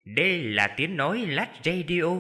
Đây là tiếng nói Lách Radio.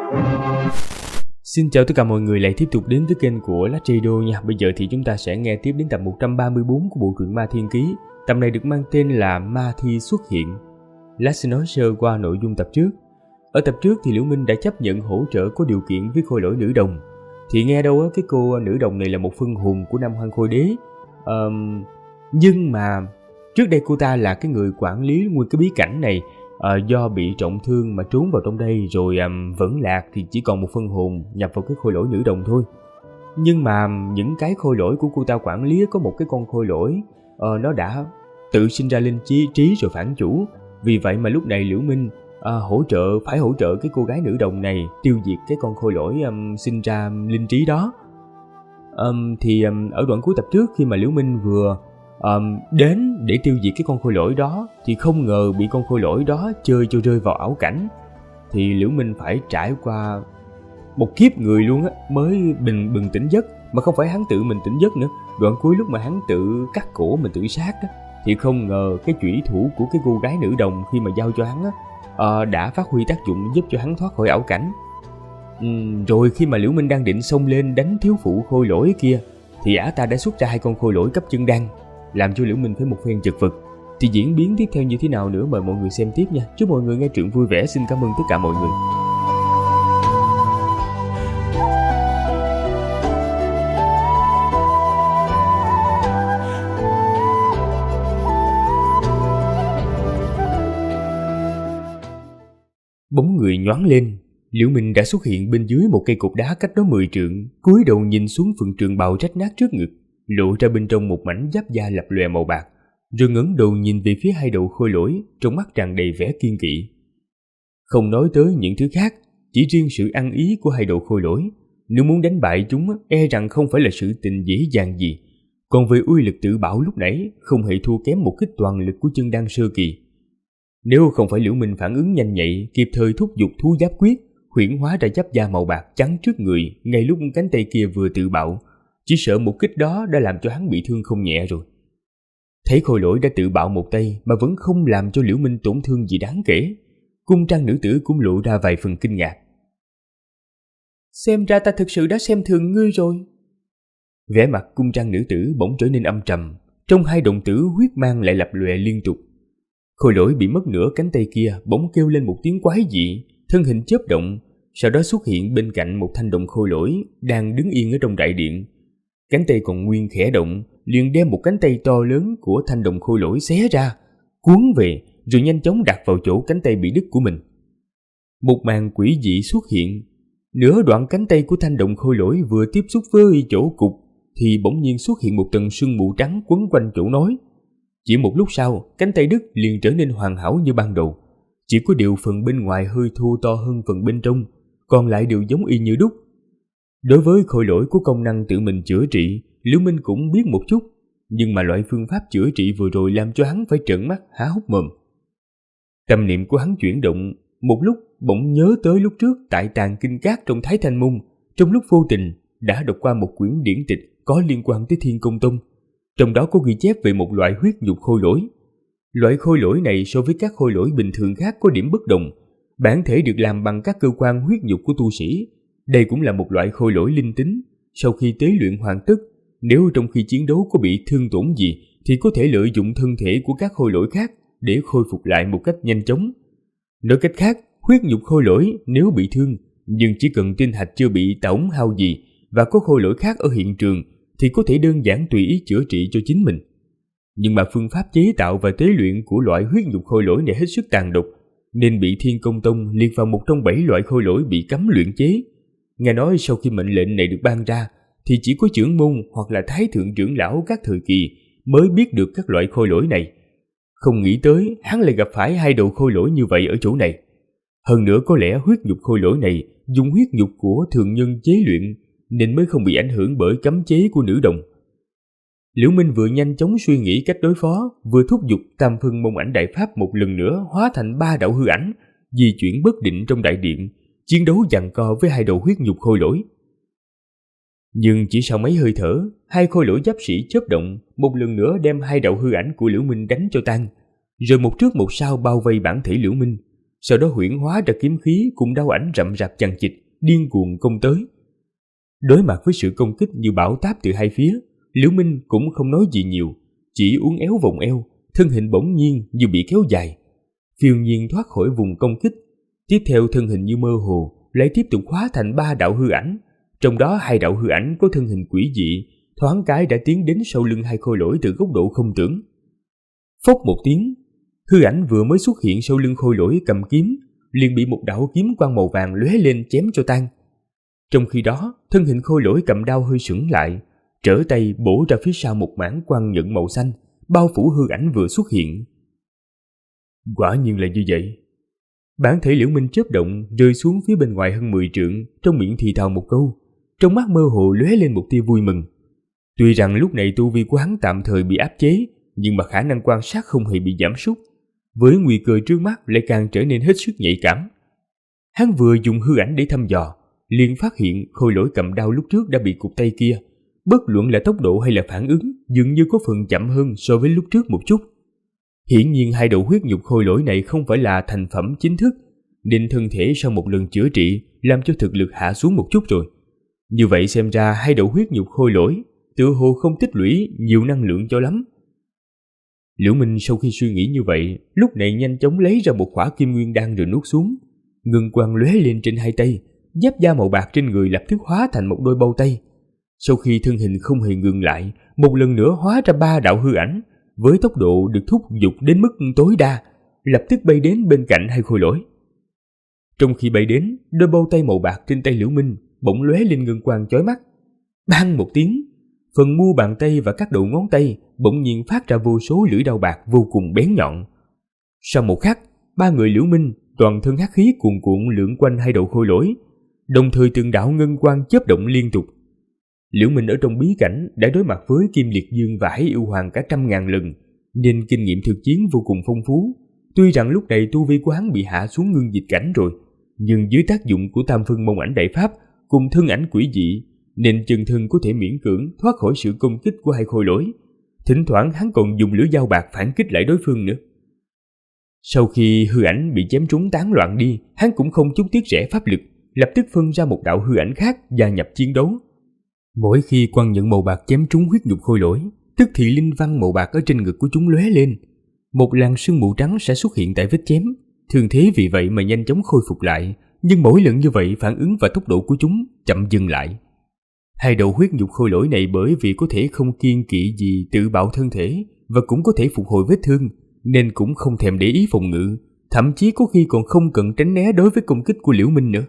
Xin chào tất cả mọi người lại tiếp tục đến với kênh của Lách Radio nha. Bây giờ thì chúng ta sẽ nghe tiếp đến tập 134 của bộ truyện Ma Thiên Ký. Tập này được mang tên là Ma Thi Xuất Hiện. Lách sẽ nói sơ qua nội dung tập trước. Ở tập trước thì Liễu Minh đã chấp nhận hỗ trợ có điều kiện với khôi lỗi nữ đồng. Thì nghe đâu cái cô nữ đồng này là một phân hồn của Nam Hoang Khôi Đế. Nhưng mà trước đây cô ta là cái người quản lý nguyên cái bí cảnh này. Do bị trọng thương mà trốn vào trong đây rồi vẫn lạc thì chỉ còn một phân hồn nhập vào cái khôi lỗi nữ đồng thôi. Nhưng mà những cái khôi lỗi của cô ta quản lý có một cái con khôi lỗi nó đã tự sinh ra linh trí rồi phản chủ. Vì vậy mà lúc này Liễu Minh phải hỗ trợ cái cô gái nữ đồng này tiêu diệt cái con khôi lỗi sinh ra linh trí đó. Ở đoạn cuối tập trước khi mà Liễu Minh vừa đến để tiêu diệt cái con khôi lỗi đó thì không ngờ bị con khôi lỗi đó chơi cho rơi vào ảo cảnh. Thì Liễu Minh phải trải qua một kiếp người luôn á mới bừng tỉnh giấc, mà không phải hắn tự mình tỉnh giấc nữa. Đoạn cuối lúc mà hắn tự cắt cổ mình tự sát á, thì không ngờ cái chủy thủ của cái cô gái nữ đồng khi mà giao cho hắn á, đã phát huy tác dụng giúp cho hắn thoát khỏi ảo cảnh. Rồi khi mà Liễu Minh đang định xông lên đánh thiếu phụ khôi lỗi kia thì ả ta đã xuất ra hai con khôi lỗi cấp chân đăng, làm cho Liễu Minh phải một phen chật vật. Thì diễn biến tiếp theo như thế nào nữa mời mọi người xem tiếp nha. Chúc mọi người nghe truyện vui vẻ. Xin cảm ơn tất cả mọi người. Bóng người nhoáng lên, Liễu Minh đã xuất hiện bên dưới một cây cột đá cách đó 10 trượng, cúi đầu nhìn xuống phần trường bào rách nát trước ngực, lộ ra bên trong một mảnh giáp da lập lòe màu bạc, rồi ngẩng đầu nhìn về phía hai đầu khôi lỗi, trong mắt tràn đầy vẻ kiên kỵ. Không nói tới những thứ khác, chỉ riêng sự ăn ý của hai đầu khôi lỗi, nếu muốn đánh bại chúng e rằng không phải là sự tình dễ dàng gì. Còn về uy lực tự bảo lúc nãy không hề thua kém một kích toàn lực của chân đan sơ kỳ. Nếu không phải Liễu Minh phản ứng nhanh nhạy, kịp thời thúc giục thú giáp quyết, huyễn hóa ra giáp da màu bạc chắn trước người ngay lúc cánh tay kia vừa tự bạo, chỉ sợ một kích đó đã làm cho hắn bị thương không nhẹ rồi. Thấy khôi lỗi đã tự bạo một tay mà vẫn không làm cho Liễu Minh tổn thương gì đáng kể, cung trang nữ tử cũng lộ ra vài phần kinh ngạc. Xem ra ta thực sự đã xem thường ngươi rồi. Vẻ mặt cung trang nữ tử bỗng trở nên âm trầm, trong hai đồng tử huyết mang lại lập lòe liên tục. Khôi lỗi bị mất nửa cánh tay kia bỗng kêu lên một tiếng quái dị, thân hình chớp động, sau đó xuất hiện bên cạnh một thanh đồng khôi lỗi đang đứng yên ở trong đại điện. Cánh tay còn nguyên khẽ động, liền đem một cánh tay to lớn của thanh đồng khôi lỗi xé ra, cuốn về rồi nhanh chóng đặt vào chỗ cánh tay bị đứt của mình. Một màn quỷ dị xuất hiện, nửa đoạn cánh tay của thanh đồng khôi lỗi vừa tiếp xúc với chỗ cục thì bỗng nhiên xuất hiện một tầng sương mù trắng quấn quanh chỗ nói. Chỉ một lúc sau, cánh tay đứt liền trở nên hoàn hảo như ban đầu, chỉ có điều phần bên ngoài hơi thô to hơn phần bên trong, còn lại đều giống y như đúc. Đối với khôi lỗi của công năng tự mình chữa trị, Liễu Minh cũng biết một chút, nhưng mà loại phương pháp chữa trị vừa rồi làm cho hắn phải trợn mắt há hốc mồm. Tâm niệm của hắn chuyển động, một lúc bỗng nhớ tới lúc trước tại tàng kinh cát trong Thái Thanh Môn, trong lúc vô tình đã đọc qua một quyển điển tịch có liên quan tới Thiên Công Tông, trong đó có ghi chép về một loại huyết nhục khôi lỗi. Loại khôi lỗi này so với các khôi lỗi bình thường khác có điểm bất đồng, bản thể được làm bằng các cơ quan huyết nhục của tu sĩ. Đây cũng là một loại khôi lỗi linh tính, sau khi tế luyện hoàn tất, nếu trong khi chiến đấu có bị thương tổn gì thì có thể lợi dụng thân thể của các khôi lỗi khác để khôi phục lại một cách nhanh chóng. Nói cách khác, huyết nhục khôi lỗi nếu bị thương, nhưng chỉ cần tinh hạch chưa bị tổn hao gì và có khôi lỗi khác ở hiện trường thì có thể đơn giản tùy ý chữa trị cho chính mình. Nhưng mà phương pháp chế tạo và tế luyện của loại huyết nhục khôi lỗi này hết sức tàn độc, nên bị Thiên Công Tông liệt vào một trong 7 loại khôi lỗi bị cấm luyện chế. Nghe nói sau khi mệnh lệnh này được ban ra thì chỉ có trưởng môn hoặc là thái thượng trưởng lão các thời kỳ mới biết được các loại khôi lỗi này. Không nghĩ tới hắn lại gặp phải hai đầu khôi lỗi như vậy ở chỗ này. Hơn nữa có lẽ huyết nhục khôi lỗi này dùng huyết nhục của thường nhân chế luyện nên mới không bị ảnh hưởng bởi cấm chế của nữ đồng. Liễu Minh vừa nhanh chóng suy nghĩ cách đối phó, vừa thúc giục Tam Phân Môn Ảnh Đại Pháp một lần nữa hóa thành 3 đạo hư ảnh, di chuyển bất định trong đại điện, chiến đấu giằng co với hai đầu huyết nhục khôi lỗi. Nhưng chỉ sau mấy hơi thở, hai khôi lỗi giáp sĩ chớp động, một lần nữa đem hai đạo hư ảnh của Liễu Minh đánh cho tan, rồi một trước một sau bao vây bản thể Liễu Minh. sau đó huyễn hóa ra kiếm khí cùng đao ảnh rậm rạp chằng chịt, điên cuồng công tới. Đối mặt với sự công kích như bão táp từ hai phía, Liễu Minh cũng không nói gì nhiều, chỉ uốn éo vòng eo, thân hình bỗng nhiên như bị kéo dài, phiêu nhiên thoát khỏi vùng công kích. Tiếp theo thân hình như mơ hồ lại tiếp tục hóa thành 3 đạo hư ảnh, trong đó 2 đạo hư ảnh có thân hình quỷ dị, thoáng cái đã tiến đến sau lưng hai khôi lỗi từ góc độ không tưởng. Phốc một tiếng, hư ảnh vừa mới xuất hiện sau lưng khôi lỗi cầm kiếm, liền bị một đạo kiếm quang màu vàng lóe lên chém cho tan. Trong khi đó, thân hình khôi lỗi cầm đao hơi sững lại, trở tay bổ ra phía sau một mảng quang nhận màu xanh, bao phủ hư ảnh vừa xuất hiện. Quả nhiên là như vậy. Bản thể Liễu Minh chớp động rơi xuống phía bên ngoài hơn 10 trượng, trong miệng thì thào một câu, trong mắt mơ hồ lóe lên một tia vui mừng. Tuy rằng lúc này tu vi của hắn tạm thời bị áp chế, nhưng mà khả năng quan sát không hề bị giảm sút, với nguy cơ trước mắt lại càng trở nên hết sức nhạy cảm. Hắn vừa dùng hư ảnh để thăm dò, liền phát hiện khôi lỗi cầm đao lúc trước đã bị cụt tay kia, bất luận là tốc độ hay là phản ứng, dường như có phần chậm hơn so với lúc trước một chút. Hiển nhiên 2 đầu huyết nhục khôi lỗi này không phải là thành phẩm chính thức, nên thân thể sau một lần chữa trị làm cho thực lực hạ xuống một chút rồi. Như vậy xem ra 2 đầu huyết nhục khôi lỗi tựa hồ không tích lũy nhiều năng lượng cho lắm. Liễu Minh sau khi suy nghĩ như vậy, lúc này nhanh chóng lấy ra một khỏa kim nguyên đan rồi nuốt xuống. Ngân quang lóe lên trên 2 tay, giáp da màu bạc trên người lập tức hóa thành một đôi bao tay. Sau khi thân hình không hề ngừng lại, một lần nữa hóa ra 3 đạo hư ảnh, với tốc độ được thúc giục đến mức tối đa, lập tức bay đến bên cạnh hai khôi lỗi. Trong khi bay đến, đôi bao tay màu bạc trên tay Liễu Minh bỗng lóe lên ngân quang chói mắt. Bang một tiếng, phần mu bàn tay và các đầu ngón tay bỗng nhiên phát ra vô số lưỡi đao bạc vô cùng bén nhọn. Sau một khắc, 3 người Liễu Minh toàn thân hắc khí cuồn cuộn lượn quanh hai đầu khôi lỗi, đồng thời từng đạo ngân quang chớp động liên tục. Liễu Minh ở trong bí cảnh đã đối mặt với Kim Liệt Dương và Hải Yêu Hoàng cả 100.000 lần, nên kinh nghiệm thực chiến vô cùng phong phú. Tuy rằng lúc này tu vi của hắn bị hạ xuống ngưng dịch cảnh rồi, nhưng dưới tác dụng của Tam Phân Môn Ảnh Đại Pháp cùng thân ảnh quỷ dị, nên chân thân có thể miễn cưỡng thoát khỏi sự công kích của hai khôi lỗi. Thỉnh thoảng hắn còn dùng lưỡi dao bạc phản kích lại đối phương nữa. Sau khi hư ảnh bị chém trúng tán loạn đi, hắn cũng không chút tiếc rẻ pháp lực, lập tức phân ra một đạo hư ảnh khác gia nhập chiến đấu. Mỗi khi quang nhận màu bạc chém trúng huyết nhục khôi lỗi, tức thì linh văn màu bạc ở trên ngực của chúng lóe lên, một làn sương mù trắng sẽ xuất hiện tại vết chém. Thương thế vì vậy mà nhanh chóng khôi phục lại, nhưng mỗi lần như vậy phản ứng và tốc độ của chúng chậm dừng lại. Hai đầu huyết nhục khôi lỗi này bởi vì có thể không kiêng kỵ gì tự bạo thân thể và cũng có thể phục hồi vết thương, nên cũng không thèm để ý phòng ngự, thậm chí có khi còn không cần tránh né đối với công kích của Liễu Minh nữa.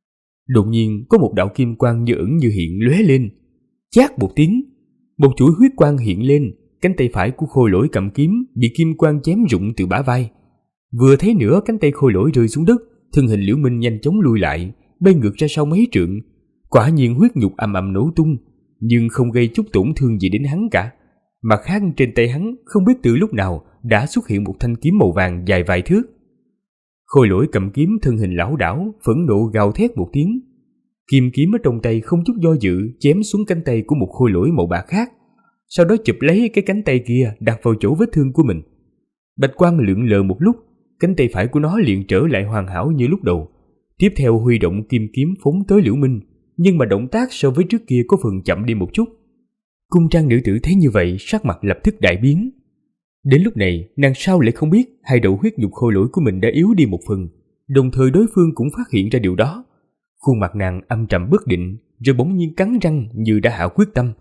Đột nhiên có một đạo kim quang như ẩn như hiện lóe lên, chát một tiếng, một chuỗi huyết quang hiện lên, cánh tay phải của khôi lỗi cầm kiếm bị kim quang chém rụng từ bả vai. Vừa thấy nữa cánh tay khôi lỗi rơi xuống đất, thân hình Liễu Minh nhanh chóng lùi lại, bay ngược ra sau mấy trượng. Quả nhiên huyết nhục ầm ầm nổ tung, nhưng không gây chút tổn thương gì đến hắn cả. Mặt khác trên tay hắn không biết từ lúc nào đã xuất hiện một thanh kiếm màu vàng dài vài thước. Khôi lỗi cầm kiếm thân hình lảo đảo, phẫn nộ gào thét một tiếng. Kim kiếm ở trong tay không chút do dự chém xuống cánh tay của một khôi lỗi màu bạc khác, sau đó chụp lấy cái cánh tay kia đặt vào chỗ vết thương của mình. Bạch quang lượn lờ một lúc, cánh tay phải của nó liền trở lại hoàn hảo như lúc đầu. Tiếp theo huy động kim kiếm phóng tới Liễu Minh, nhưng mà động tác so với trước kia có phần chậm đi một chút. Cung trang nữ tử thấy như vậy, sắc mặt lập tức đại biến. Đến lúc này, nàng sao lại không biết hai đầu huyết nhục khôi lỗi của mình đã yếu đi một phần, đồng thời đối phương cũng phát hiện ra điều đó. Khuôn mặt nàng âm trầm bất định, rồi bỗng nhiên cắn răng như đã hạ quyết tâm.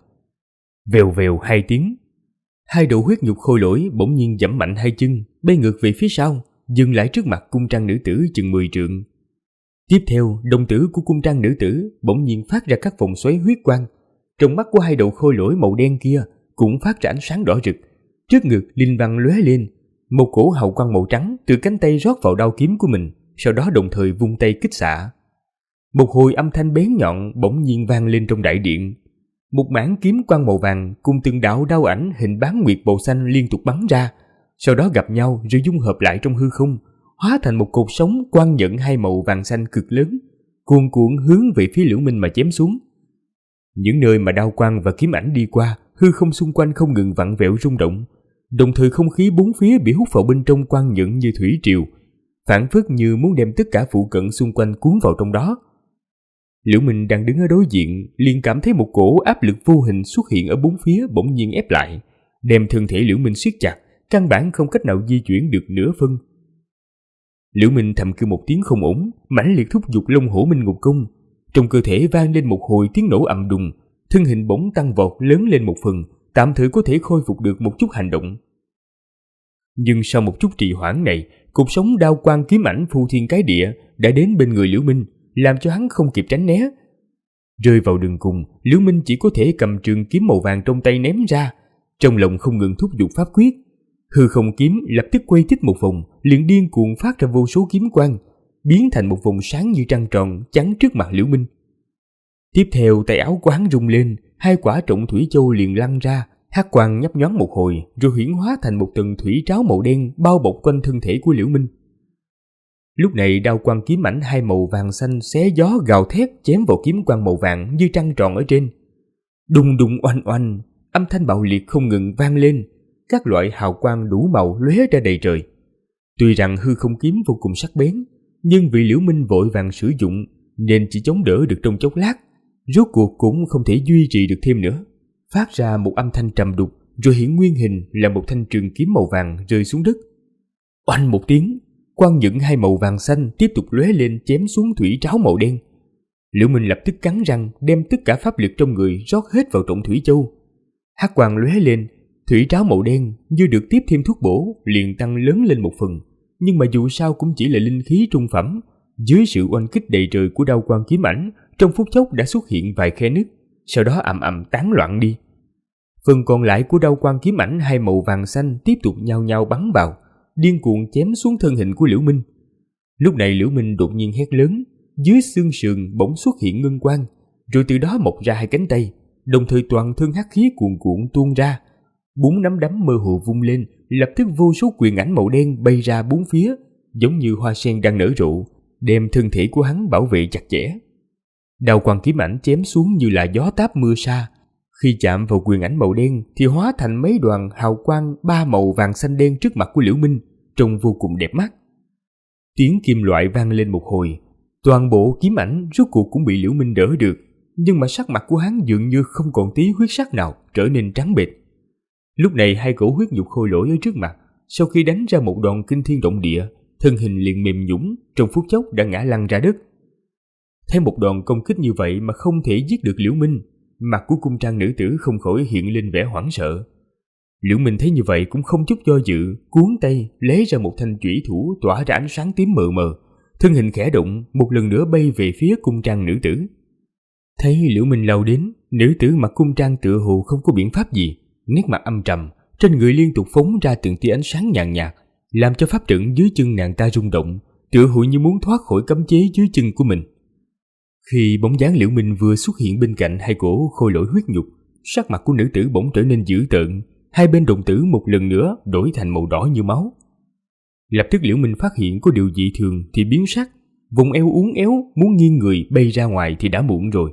Vèo vèo 2 tiếng, hai đầu huyết nhục khôi lỗi bỗng nhiên giẫm mạnh 2 chân, bay ngược về phía sau, dừng lại trước mặt cung trang nữ tử chừng 10 trượng. Tiếp theo, đồng tử của cung trang nữ tử bỗng nhiên phát ra các vòng xoáy huyết quang. Trong mắt của hai đầu khôi lỗi màu đen kia cũng phát ra ánh sáng đỏ rực. Trước ngực linh văn lóe lên, một cổ hào quang màu trắng từ cánh tay rót vào đao kiếm của mình, sau đó đồng thời vung tay kích xạ. Một hồi âm thanh bén nhọn bỗng nhiên vang lên trong đại điện. Một mảng kiếm quang màu vàng cùng từng đạo đao ảnh hình bán nguyệt màu xanh liên tục bắn ra, sau đó gặp nhau rồi dung hợp lại trong hư không, hóa thành một cột sống quang nhận hai màu vàng xanh cực lớn, cuồn cuộn hướng về phía Liễu Minh mà chém xuống. Những nơi mà đao quang và kiếm ảnh đi qua, hư không xung quanh không ngừng vặn vẹo rung động, đồng thời không khí bốn phía bị hút vào bên trong quang nhận như thủy triều, phảng phất như muốn đem tất cả phụ cận xung quanh cuốn vào trong đó. Liễu Minh đang đứng ở đối diện, liền cảm thấy một cổ áp lực vô hình xuất hiện ở bốn phía bỗng nhiên ép lại, đem thân thể Liễu Minh siết chặt, căn bản không cách nào di chuyển được nửa phân. Liễu Minh thầm kêu một tiếng không ổn, mãnh liệt thúc giục Long Hổ Minh Ngục Công. Trong cơ thể vang lên một hồi tiếng nổ ầm đùng, thân hình bỗng tăng vọt lớn lên một phần, tạm thời có thể khôi phục được một chút hành động. Nhưng sau một chút trì hoãn này, cột sống đao quang kiếm ảnh phù thiên cái địa đã đến bên người Liễu Minh, làm cho hắn không kịp tránh né. Rơi vào đường cùng, Liễu Minh chỉ có thể cầm trường kiếm màu vàng trong tay ném ra, trong lòng không ngừng thúc giục pháp quyết. Hư không kiếm lập tức quay tít một vòng, liền điên cuồng phát ra vô số kiếm quang, biến thành một vòng sáng như trăng tròn chắn trước mặt Liễu Minh. Tiếp theo tay áo của hắn rung lên, 2 quả trọng thủy châu liền lăn ra, hắc quang nhấp nhoáng một hồi, rồi huyễn hóa thành một tầng thủy tráo màu đen bao bọc quanh thân thể của Liễu Minh. Lúc này đao quang kiếm ảnh 2 màu vàng xanh xé gió gào thét chém vào kiếm quang màu vàng như trăng tròn ở trên. Đùng đùng oanh oanh, âm thanh bạo liệt không ngừng vang lên, các loại hào quang đủ màu lóe ra đầy trời. Tuy rằng hư không kiếm vô cùng sắc bén, nhưng vì Liễu Minh vội vàng sử dụng nên chỉ chống đỡ được trong chốc lát, rốt cuộc cũng không thể duy trì được thêm nữa. Phát ra một âm thanh trầm đục, rồi hiện nguyên hình là một thanh trường kiếm màu vàng rơi xuống đất. Oanh một tiếng, quang những 2 màu vàng xanh tiếp tục lóe lên chém xuống thủy tráo màu đen. Liễu Minh lập tức cắn răng đem tất cả pháp lực trong người rót hết vào trọng thủy châu. Hắc quang lóe lên, thủy tráo màu đen như được tiếp thêm thuốc bổ liền tăng lớn lên một phần, nhưng mà dù sao cũng chỉ là linh khí trung phẩm. Dưới sự oanh kích đầy trời của đao quang kiếm ảnh, trong phút chốc đã xuất hiện vài khe nứt, sau đó ầm ầm tán loạn đi. Phần còn lại của đao quang kiếm ảnh 2 màu vàng xanh tiếp tục nhao nhao bắn vào, điên cuồng chém xuống thân hình của Liễu Minh. Lúc này Liễu Minh đột nhiên hét lớn, dưới xương sườn bỗng xuất hiện ngân quang, rồi từ đó mọc ra 2 cánh tay, đồng thời toàn thân hắc khí cuồn cuộn tuôn ra. 4 nắm đấm mơ hồ vung lên, lập tức vô số quyền ảnh màu đen bay ra bốn phía, giống như hoa sen đang nở rộ, đem thân thể của hắn bảo vệ chặt chẽ. Đao quang kiếm ảnh chém xuống như là gió táp mưa sa, khi chạm vào quyền ảnh màu đen thì hóa thành mấy đoàn hào quang 3 màu vàng xanh đen trước mặt của Liễu Minh, trông vô cùng đẹp mắt. Tiếng kim loại vang lên một hồi, toàn bộ kiếm ảnh rốt cuộc cũng bị Liễu Minh đỡ được, nhưng mà sắc mặt của hắn dường như không còn tí huyết sắc nào, trở nên trắng bệch. Lúc này 2 cổ huyết nhục khôi lỗi ở trước mặt, sau khi đánh ra một đòn kinh thiên động địa, thân hình liền mềm nhũn, trong phút chốc đã ngã lăn ra đất. Thấy một đòn công kích như vậy mà không thể giết được Liễu Minh, mặt của cung trang nữ tử không khỏi hiện lên vẻ hoảng sợ. Liễu Minh thấy như vậy cũng không chút do dự, cuốn tay lấy ra một thanh chủy thủ tỏa ra ánh sáng tím mờ mờ, thân hình khẽ động, một lần nữa bay về phía cung trang nữ tử. Thấy Liễu Minh lao đến, nữ tử mặc cung trang tựa hồ không có biện pháp gì, nét mặt âm trầm, trên người liên tục phóng ra từng tia ánh sáng nhàn nhạt, làm cho pháp trận dưới chân nàng ta rung động, tựa hồ như muốn thoát khỏi cấm chế dưới chân của mình. Khi bóng dáng Liễu Minh vừa xuất hiện bên cạnh 2 cổ khôi lỗi huyết nhục, sắc mặt của nữ tử bỗng trở nên dữ tợn, hai bên đồng tử một lần nữa đổi thành màu đỏ như máu. Lập tức Liễu Minh phát hiện có điều dị thường thì biến sắc, vùng eo uốn éo muốn nghiêng người bay ra ngoài thì đã muộn rồi.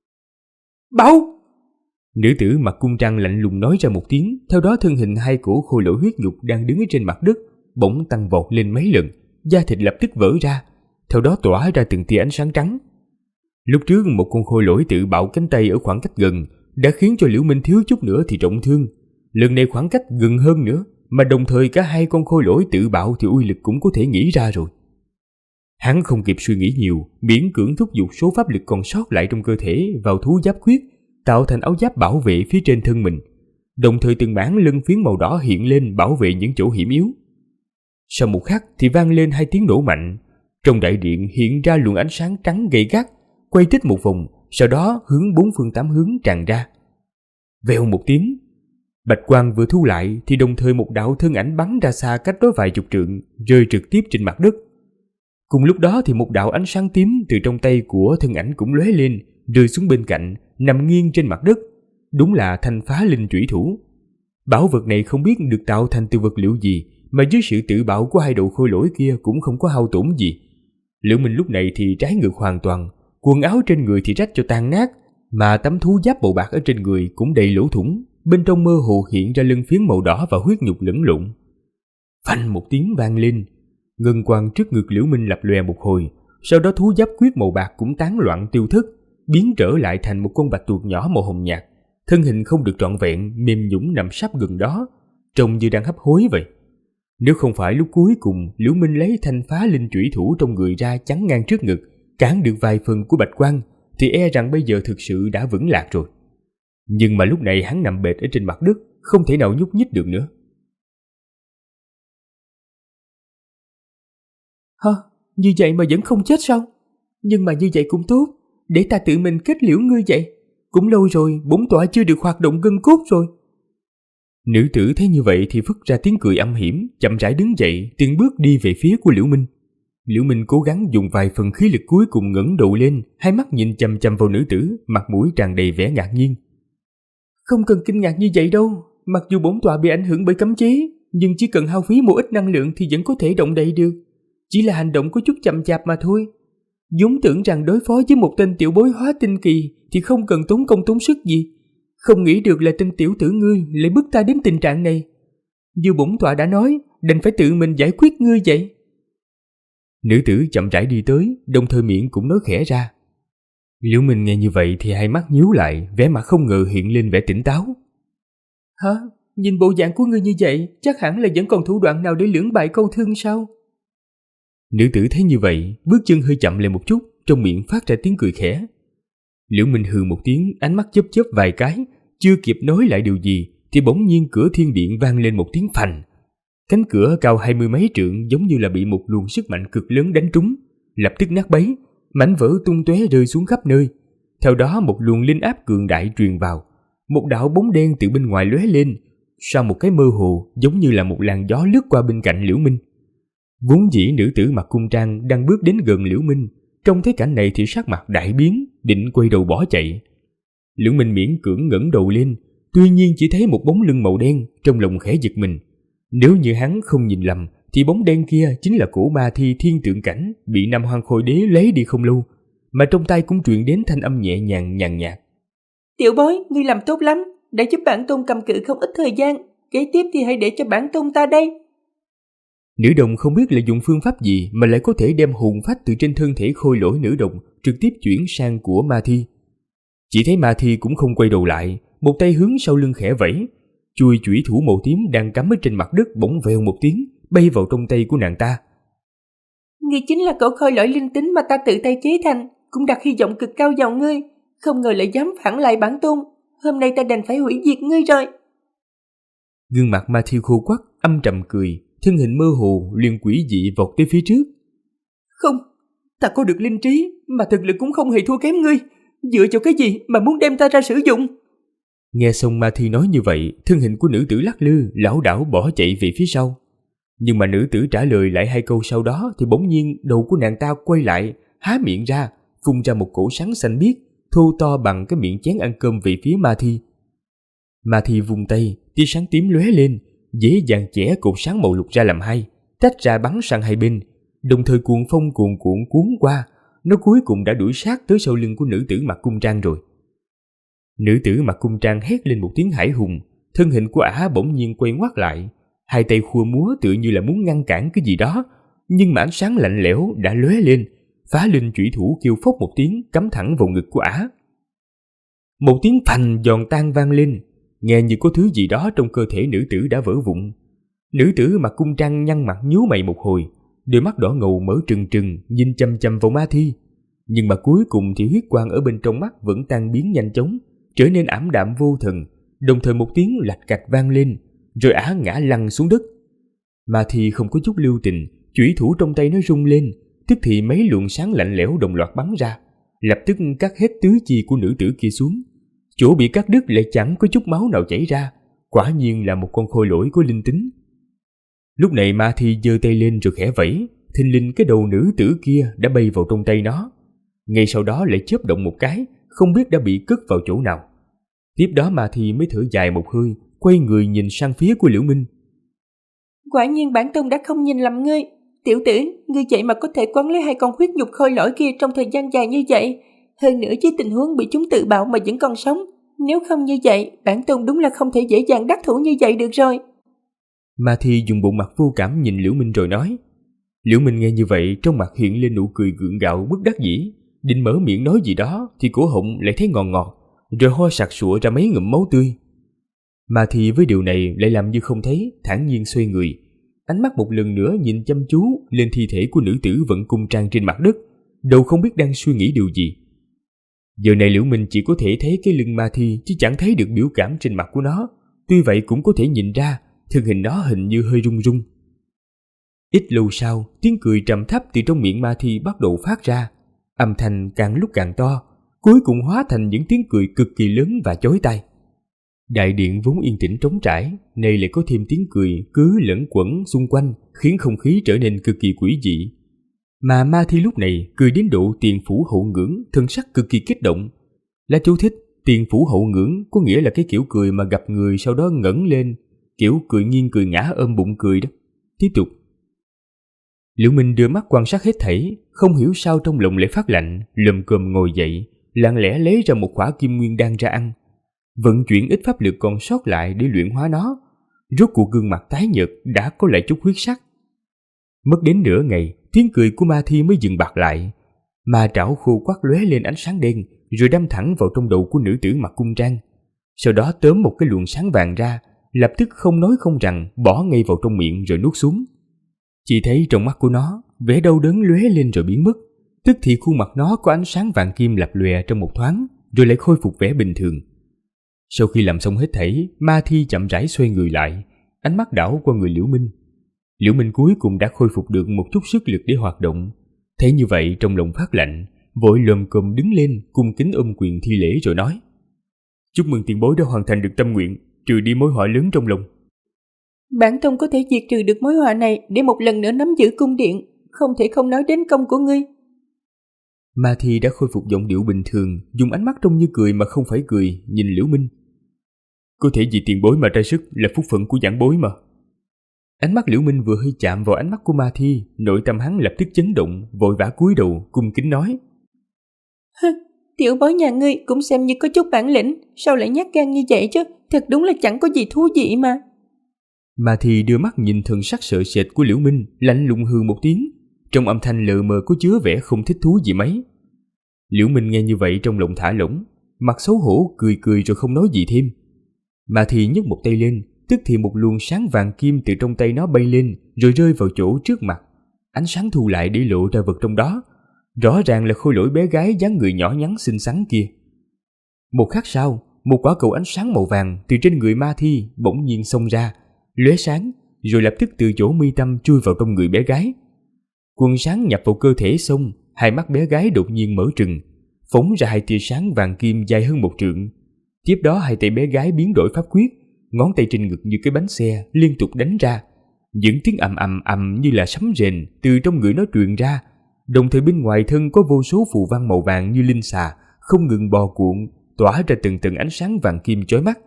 Bảo! Nữ tử mặc cung trang lạnh lùng nói ra một tiếng, theo đó thân hình 2 cổ khôi lỗi huyết nhục đang đứng ở trên mặt đất bỗng tăng vọt lên mấy lần, da thịt lập tức vỡ ra, theo đó tỏa ra từng tia ánh sáng trắng. Lúc trước một con khôi lỗi tự bạo cánh tay ở khoảng cách gần đã khiến cho Liễu Minh thiếu chút nữa thì trọng thương, lần này khoảng cách gần hơn nữa, mà đồng thời cả 2 con khôi lỗi tự bạo thì uy lực cũng có thể nghĩ ra rồi. Hắn không kịp suy nghĩ nhiều, miễn cưỡng thúc giục số pháp lực còn sót lại trong cơ thể vào thú giáp quyết, tạo thành áo giáp bảo vệ phía trên thân mình, đồng thời từng mảng lân phiến màu đỏ hiện lên bảo vệ những chỗ hiểm yếu. Sau một khắc thì vang lên 2 tiếng nổ mạnh, trong đại điện hiện ra luồng ánh sáng trắng gay gắt, quay tít một vòng, sau đó hướng 4 phương 8 hướng tràn ra. Vèo một tiếng, bạch quang vừa thu lại thì đồng thời một đạo thân ảnh bắn ra xa cách đó vài chục trượng, rơi trực tiếp trên mặt đất. Cùng lúc đó thì một đạo ánh sáng tím từ trong tay của thân ảnh cũng lóe lên, rơi xuống bên cạnh, nằm nghiêng trên mặt đất. Đúng là thanh phá linh chủy thủ. Bảo vật này không biết được tạo thành từ vật liệu gì, mà dưới sự tự bạo của 2 đầu khôi lỗi kia cũng không có hao tổn gì. Liễu Minh lúc này thì trái ngược hoàn toàn, quần áo trên người thì rách cho tan nát, mà tấm thú giáp màu bạc ở trên người cũng đầy lỗ thủng, bên trong mơ hồ hiện ra lân phiến màu đỏ và huyết nhục lẫn lộn. Phanh một tiếng vang lên, Ngân quang trước ngực Liễu Minh lập lòe một hồi, sau đó thú giáp quyết màu bạc cũng tán loạn tiêu thất, biến trở lại thành một con bạch tuộc nhỏ màu hồng nhạt, thân hình không được trọn vẹn, mềm nhũn nằm sắp gần đó, trông như đang hấp hối vậy. Nếu không phải lúc cuối cùng Liễu Minh lấy thanh phá linh chủy thủ trong người ra chắn ngang trước ngực, cản được vài phần của bạch quang, thì e rằng bây giờ thực sự đã vững lạc rồi. Nhưng mà lúc này hắn nằm bệt ở trên mặt đất, không thể nào nhúc nhích được nữa. Hả? Như vậy mà vẫn không chết sao? Nhưng mà như vậy cũng tốt, để ta tự mình kết liễu ngươi vậy. Cũng lâu rồi, bổn tọa chưa được hoạt động gân cốt rồi. Nữ tử thấy như vậy thì phất ra tiếng cười âm hiểm, chậm rãi đứng dậy, từng bước đi về phía của Liễu Minh. Liễu Minh cố gắng dùng vài phần khí lực cuối cùng ngẩng đầu lên, hai mắt nhìn chằm chằm vào nữ tử, mặt mũi tràn đầy vẻ ngạc nhiên. Không cần kinh ngạc như vậy đâu, mặc dù bổn tọa bị ảnh hưởng bởi cấm chế, nhưng chỉ cần hao phí một ít năng lượng thì vẫn có thể động đậy được. Chỉ là hành động có chút chậm chạp mà thôi. Vốn tưởng rằng đối phó với một tên tiểu bối hóa tinh kỳ thì không cần tốn công tốn sức gì. Không nghĩ được là tên tiểu tử ngươi lại bức ta đến tình trạng này. Như bổn tọa đã nói, đành phải tự mình giải quyết ngươi vậy. Nữ tử chậm rãi đi tới, đồng thời miệng cũng nói khẽ ra. Liễu Minh nghe như vậy thì hai mắt nhíu lại, vẻ mặt không ngờ hiện lên vẻ tỉnh táo. Hả? Nhìn bộ dạng của ngươi như vậy, chắc hẳn là vẫn còn thủ đoạn nào để lưỡng bại câu thương sao? Nữ tử thấy như vậy, bước chân hơi chậm lại một chút, trong miệng phát ra tiếng cười khẽ. Liễu Minh hừ một tiếng, ánh mắt chớp chớp vài cái, chưa kịp nói lại điều gì thì bỗng nhiên cửa thiên điện vang lên một tiếng phành. Cánh cửa cao 20 mấy trượng giống như là bị một luồng sức mạnh cực lớn đánh trúng, lập tức nát bấy, mảnh vỡ tung tóe rơi xuống khắp nơi. Theo đó một luồng linh áp cường đại truyền vào, một đạo bóng đen từ bên ngoài lóe lên, sau một cái mơ hồ giống như là một làn gió lướt qua bên cạnh Liễu Minh. Vốn dĩ nữ tử mặc cung trang đang bước đến gần Liễu Minh, trông thấy cảnh này thì sắc mặt đại biến, định quay đầu bỏ chạy. Liễu Minh miễn cưỡng ngẩng đầu lên, tuy nhiên chỉ thấy một bóng lưng màu đen, trong lòng khẽ giật mình. Nếu như hắn không nhìn lầm thì bóng đen kia chính là cổ ma thi thiên tượng cảnh bị Nam Hoang Khôi Đế lấy đi không lâu, mà trong tay cũng truyền đến thanh âm nhẹ nhàng nhàn nhạt. Tiểu bối, ngươi làm tốt lắm, đã giúp bản tôn cầm cự không ít thời gian, kế tiếp thì hãy để cho bản tôn ta đây. Nữ đồng không biết là dùng phương pháp gì mà lại có thể đem hồn phách từ trên thân thể khôi lỗi nữ đồng trực tiếp chuyển sang của ma thi. Chỉ thấy ma thi cũng không quay đầu lại, một tay hướng sau lưng khẽ vẫy, chuôi chủy thủ màu tím đang cắm ở trên mặt đất bỗng vèo một tiếng bay vào trong tay của nàng ta. Ngươi chính là cỗ khôi lỗi linh tính mà ta tự tay chế thành, cũng đặt hy vọng cực cao vào ngươi, không ngờ lại dám phản lại bản tôn, hôm nay ta đành phải hủy diệt ngươi rồi. Gương mặt ma thi khô quắt, âm trầm cười, thân hình mơ hồ liền quỷ dị vọt tới phía trước. Không, ta có được linh trí mà thực lực cũng không hề thua kém ngươi, dựa vào cái gì mà muốn đem ta ra sử dụng? Nghe xong ma thi nói như vậy, thân hình của nữ tử lắc lư, lảo đảo bỏ chạy về phía sau. Nhưng mà nữ tử trả lời lại hai câu sau đó thì bỗng nhiên đầu của nàng ta quay lại, há miệng ra, phun ra một cổ sáng xanh biếc, thô to bằng cái miệng chén ăn cơm về phía ma thi. Ma thi vung tay, tia sáng tím lóe lên, dễ dàng chẻ cột sáng màu lục ra làm hai, tách ra bắn sang hai bên, đồng thời cuồng phong cuồn cuộn cuốn qua, nó cuối cùng đã đuổi sát tới sau lưng của nữ tử mặc cung trang rồi. Nữ tử mặc cung trang hét lên một tiếng hải hùng, thân hình của ả bỗng nhiên quay ngoắt lại, hai tay khua múa tựa như là muốn ngăn cản cái gì đó, nhưng mà ánh sáng lạnh lẽo đã lóe lên, phá linh chủy thủ kêu phốc một tiếng cắm thẳng vào ngực của ả. Một tiếng phành giòn tan vang lên, nghe như có thứ gì đó trong cơ thể nữ tử đã vỡ vụn. Nữ tử mặc cung trang nhăn mặt nhíu mày một hồi, đôi mắt đỏ ngầu mở trừng trừng nhìn chằm chằm vào ma thi, nhưng mà cuối cùng thì huyết quang ở bên trong mắt vẫn tan biến nhanh chóng, trở nên ảm đạm vô thần, đồng thời một tiếng lạch cạch vang lên, rồi ả ngã lăn xuống đất. Ma thi không có chút lưu tình, chủy thủ trong tay nó rung lên, tức thì mấy luồng sáng lạnh lẽo đồng loạt bắn ra, lập tức cắt hết tứ chi của nữ tử kia xuống. Chỗ bị cắt đứt lại chẳng có chút máu nào chảy ra, quả nhiên là một con khôi lỗi có linh tính. Lúc này ma thi giơ tay lên rồi khẽ vẫy, thình lình cái đầu nữ tử kia đã bay vào trong tay nó. Ngay sau đó lại chớp động một cái, không biết đã bị cất vào chỗ nào. Tiếp đó ma thi mới thở dài một hơi, quay người nhìn sang phía của Liễu Minh. Quả nhiên bản tôn đã không nhìn lầm ngươi. Tiểu tử, ngươi vậy mà có thể quấn lấy hai con huyết nhục khôi lỗi kia trong thời gian dài như vậy. Hơn nữa với tình huống bị chúng tự bạo mà vẫn còn sống. Nếu không như vậy, bản tôn đúng là không thể dễ dàng đắc thủ như vậy được rồi. Ma thi dùng bộ mặt vô cảm nhìn Liễu Minh rồi nói. Liễu Minh nghe như vậy, trong mặt hiện lên nụ cười gượng gạo bất đắc dĩ, định mở miệng nói gì đó thì cổ họng lại thấy ngọt ngọt, rồi ho sặc sụa ra mấy ngụm máu tươi. Mà thì với điều này lại làm như không thấy, thản nhiên xoay người, ánh mắt một lần nữa nhìn chăm chú lên thi thể của nữ tử vẫn cung trang trên mặt đất, đầu không biết đang suy nghĩ điều gì. Giờ này Liễu Minh chỉ có thể thấy cái lưng ma thi chứ chẳng thấy được biểu cảm trên mặt của nó, tuy vậy cũng có thể nhìn ra thân hình nó hình như hơi run run. Ít lâu sau, tiếng cười trầm thấp từ trong miệng ma thi bắt đầu phát ra, âm thanh càng lúc càng to, cuối cùng hóa thành những tiếng cười cực kỳ lớn và chói tai. Đại điện vốn yên tĩnh trống trải, nay lại có thêm tiếng cười cứ lẫn quẩn xung quanh, khiến không khí trở nên cực kỳ quỷ dị. Mà ma thi lúc này cười đến độ tiền phủ hậu ngưỡng, thân sắc cực kỳ kích động. Là chú thích, tiền phủ hậu ngưỡng có nghĩa là cái kiểu cười mà gặp người sau đó ngẩng lên, kiểu cười nghiêng cười ngã ôm bụng cười đó. Tiếp tục. Liễu Minh đưa mắt quan sát hết thảy, không hiểu sao trong lòng lại phát lạnh, lầm cồm ngồi dậy, lặng lẽ lấy ra một quả kim nguyên đan ra ăn, vận chuyển ít pháp lực còn sót lại để luyện hóa nó. Rốt cuộc gương mặt tái nhợt đã có lại chút huyết sắc. Mất đến nửa ngày, tiếng cười của ma thi mới dừng bặt lại. Ma trảo khô quắc lóe lên ánh sáng đen, rồi đâm thẳng vào trong đầu của nữ tử mặc cung trang. Sau đó tóm một cái luồng sáng vàng ra, lập tức không nói không rằng bỏ ngay vào trong miệng rồi nuốt xuống. Chỉ thấy trong mắt của nó vẻ đau đớn lóe lên rồi biến mất, tức thì khuôn mặt nó có ánh sáng vàng kim lập lòe trong một thoáng, rồi lại khôi phục vẻ bình thường. Sau khi làm xong hết thảy, ma thi chậm rãi xoay người lại, ánh mắt đảo qua người Liễu Minh. Liễu Minh cuối cùng đã khôi phục được một chút sức lực để hoạt động. Thấy như vậy trong lòng phát lạnh, vội lồm cồm đứng lên, cung kính ôm quyền thi lễ rồi nói: "Chúc mừng tiền bối đã hoàn thành được tâm nguyện, trừ đi mối họa lớn trong lòng." Bản tông có thể diệt trừ được mối họa này để một lần nữa nắm giữ cung điện, không thể không nói đến công của ngươi. Ma thi đã khôi phục giọng điệu bình thường, dùng ánh mắt trông như cười mà không phải cười, nhìn Liễu Minh. "Có thể vì tiền bối mà ra sức là phúc phận của giảng bối mà." Ánh mắt Liễu Minh vừa hơi chạm vào ánh mắt của ma thi, nội tâm hắn lập tức chấn động, vội vã cúi đầu cung kính nói: Tiểu bối nhà ngươi cũng xem như có chút bản lĩnh, sao lại nhát gan như vậy chứ, thật đúng là chẳng có gì thú vị mà. Ma thi đưa mắt nhìn thần sắc sợ sệt của Liễu Minh, lạnh lùng hừ một tiếng, trong âm thanh lờ mờ có chứa vẻ không thích thú gì mấy. Liễu Minh nghe như vậy trong lòng thả lỏng, mặt xấu hổ cười cười rồi không nói gì thêm. Ma thi nhấc một tay lên, tức thì một luồng sáng vàng kim từ trong tay nó bay lên rồi rơi vào chỗ trước mặt. Ánh sáng thu lại để lộ ra vật trong đó, rõ ràng là khôi lỗi bé gái dáng người nhỏ nhắn xinh xắn kia. Một khắc sau, một quả cầu ánh sáng màu vàng từ trên người ma thi bỗng nhiên xông ra, lóe sáng, rồi lập tức từ chỗ mi tâm chui vào trong người bé gái. Quần sáng nhập vào cơ thể xong, hai mắt bé gái đột nhiên mở trừng, phóng ra hai tia sáng vàng kim dài hơn một trượng. Tiếp đó hai tay bé gái biến đổi pháp quyết, ngón tay trên ngực như cái bánh xe liên tục đánh ra. Những tiếng ầm ầm ầm như là sấm rền từ trong người nó truyền ra, đồng thời bên ngoài thân có vô số phù văn màu vàng như linh xà không ngừng bò cuộn, tỏa ra từng từng ánh sáng vàng kim chói mắt.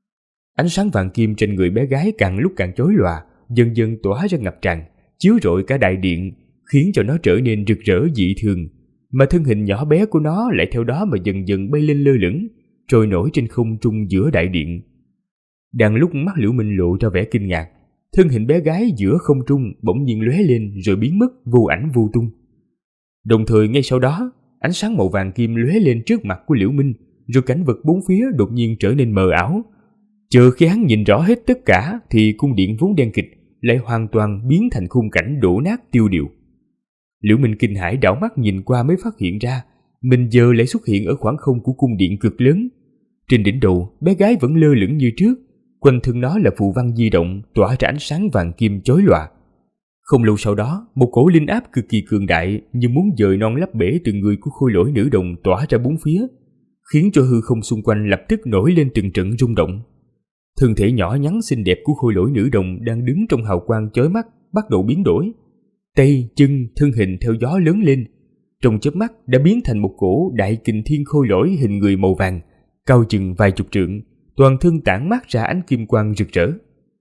Ánh sáng vàng kim trên người bé gái càng lúc càng chói lòa, dần dần tỏa ra ngập tràn, chiếu rọi cả đại điện, khiến cho nó trở nên rực rỡ dị thường, mà thân hình nhỏ bé của nó lại theo đó mà dần dần bay lên lơ lửng, trôi nổi trên không trung giữa đại điện. Đang lúc mắt Liễu Minh lộ ra vẻ kinh ngạc, thân hình bé gái giữa không trung bỗng nhiên lóe lên rồi biến mất vô ảnh vô tung. Đồng thời ngay sau đó, ánh sáng màu vàng kim lóe lên trước mặt của Liễu Minh, rồi cảnh vật bốn phía đột nhiên trở nên mờ ảo. Chờ khi hắn nhìn rõ hết tất cả thì cung điện vốn đen kịt lại hoàn toàn biến thành khung cảnh đổ nát tiêu điều. Liễu Minh kinh hãi đảo mắt nhìn qua mới phát hiện ra mình giờ lại xuất hiện ở khoảng không của cung điện cực lớn. Trên đỉnh đầu, bé gái vẫn lơ lửng như trước, quanh thân nó là phù văn di động tỏa ra ánh sáng vàng kim chói lòa. Không lâu sau đó, một cổ linh áp cực kỳ cường đại như muốn dời non lấp bể từ người của khôi lỗi nữ đồng tỏa ra bốn phía, khiến cho hư không xung quanh lập tức nổi lên từng trận rung động. Thân thể nhỏ nhắn xinh đẹp của khôi lỗi nữ đồng đang đứng trong hào quang chói mắt bắt đầu biến đổi. Tay, chân, thân hình theo gió lớn lên, trong chớp mắt đã biến thành một cổ đại kình thiên khôi lỗi hình người màu vàng, cao chừng vài chục trượng, toàn thân tản mát ra ánh kim quang rực rỡ.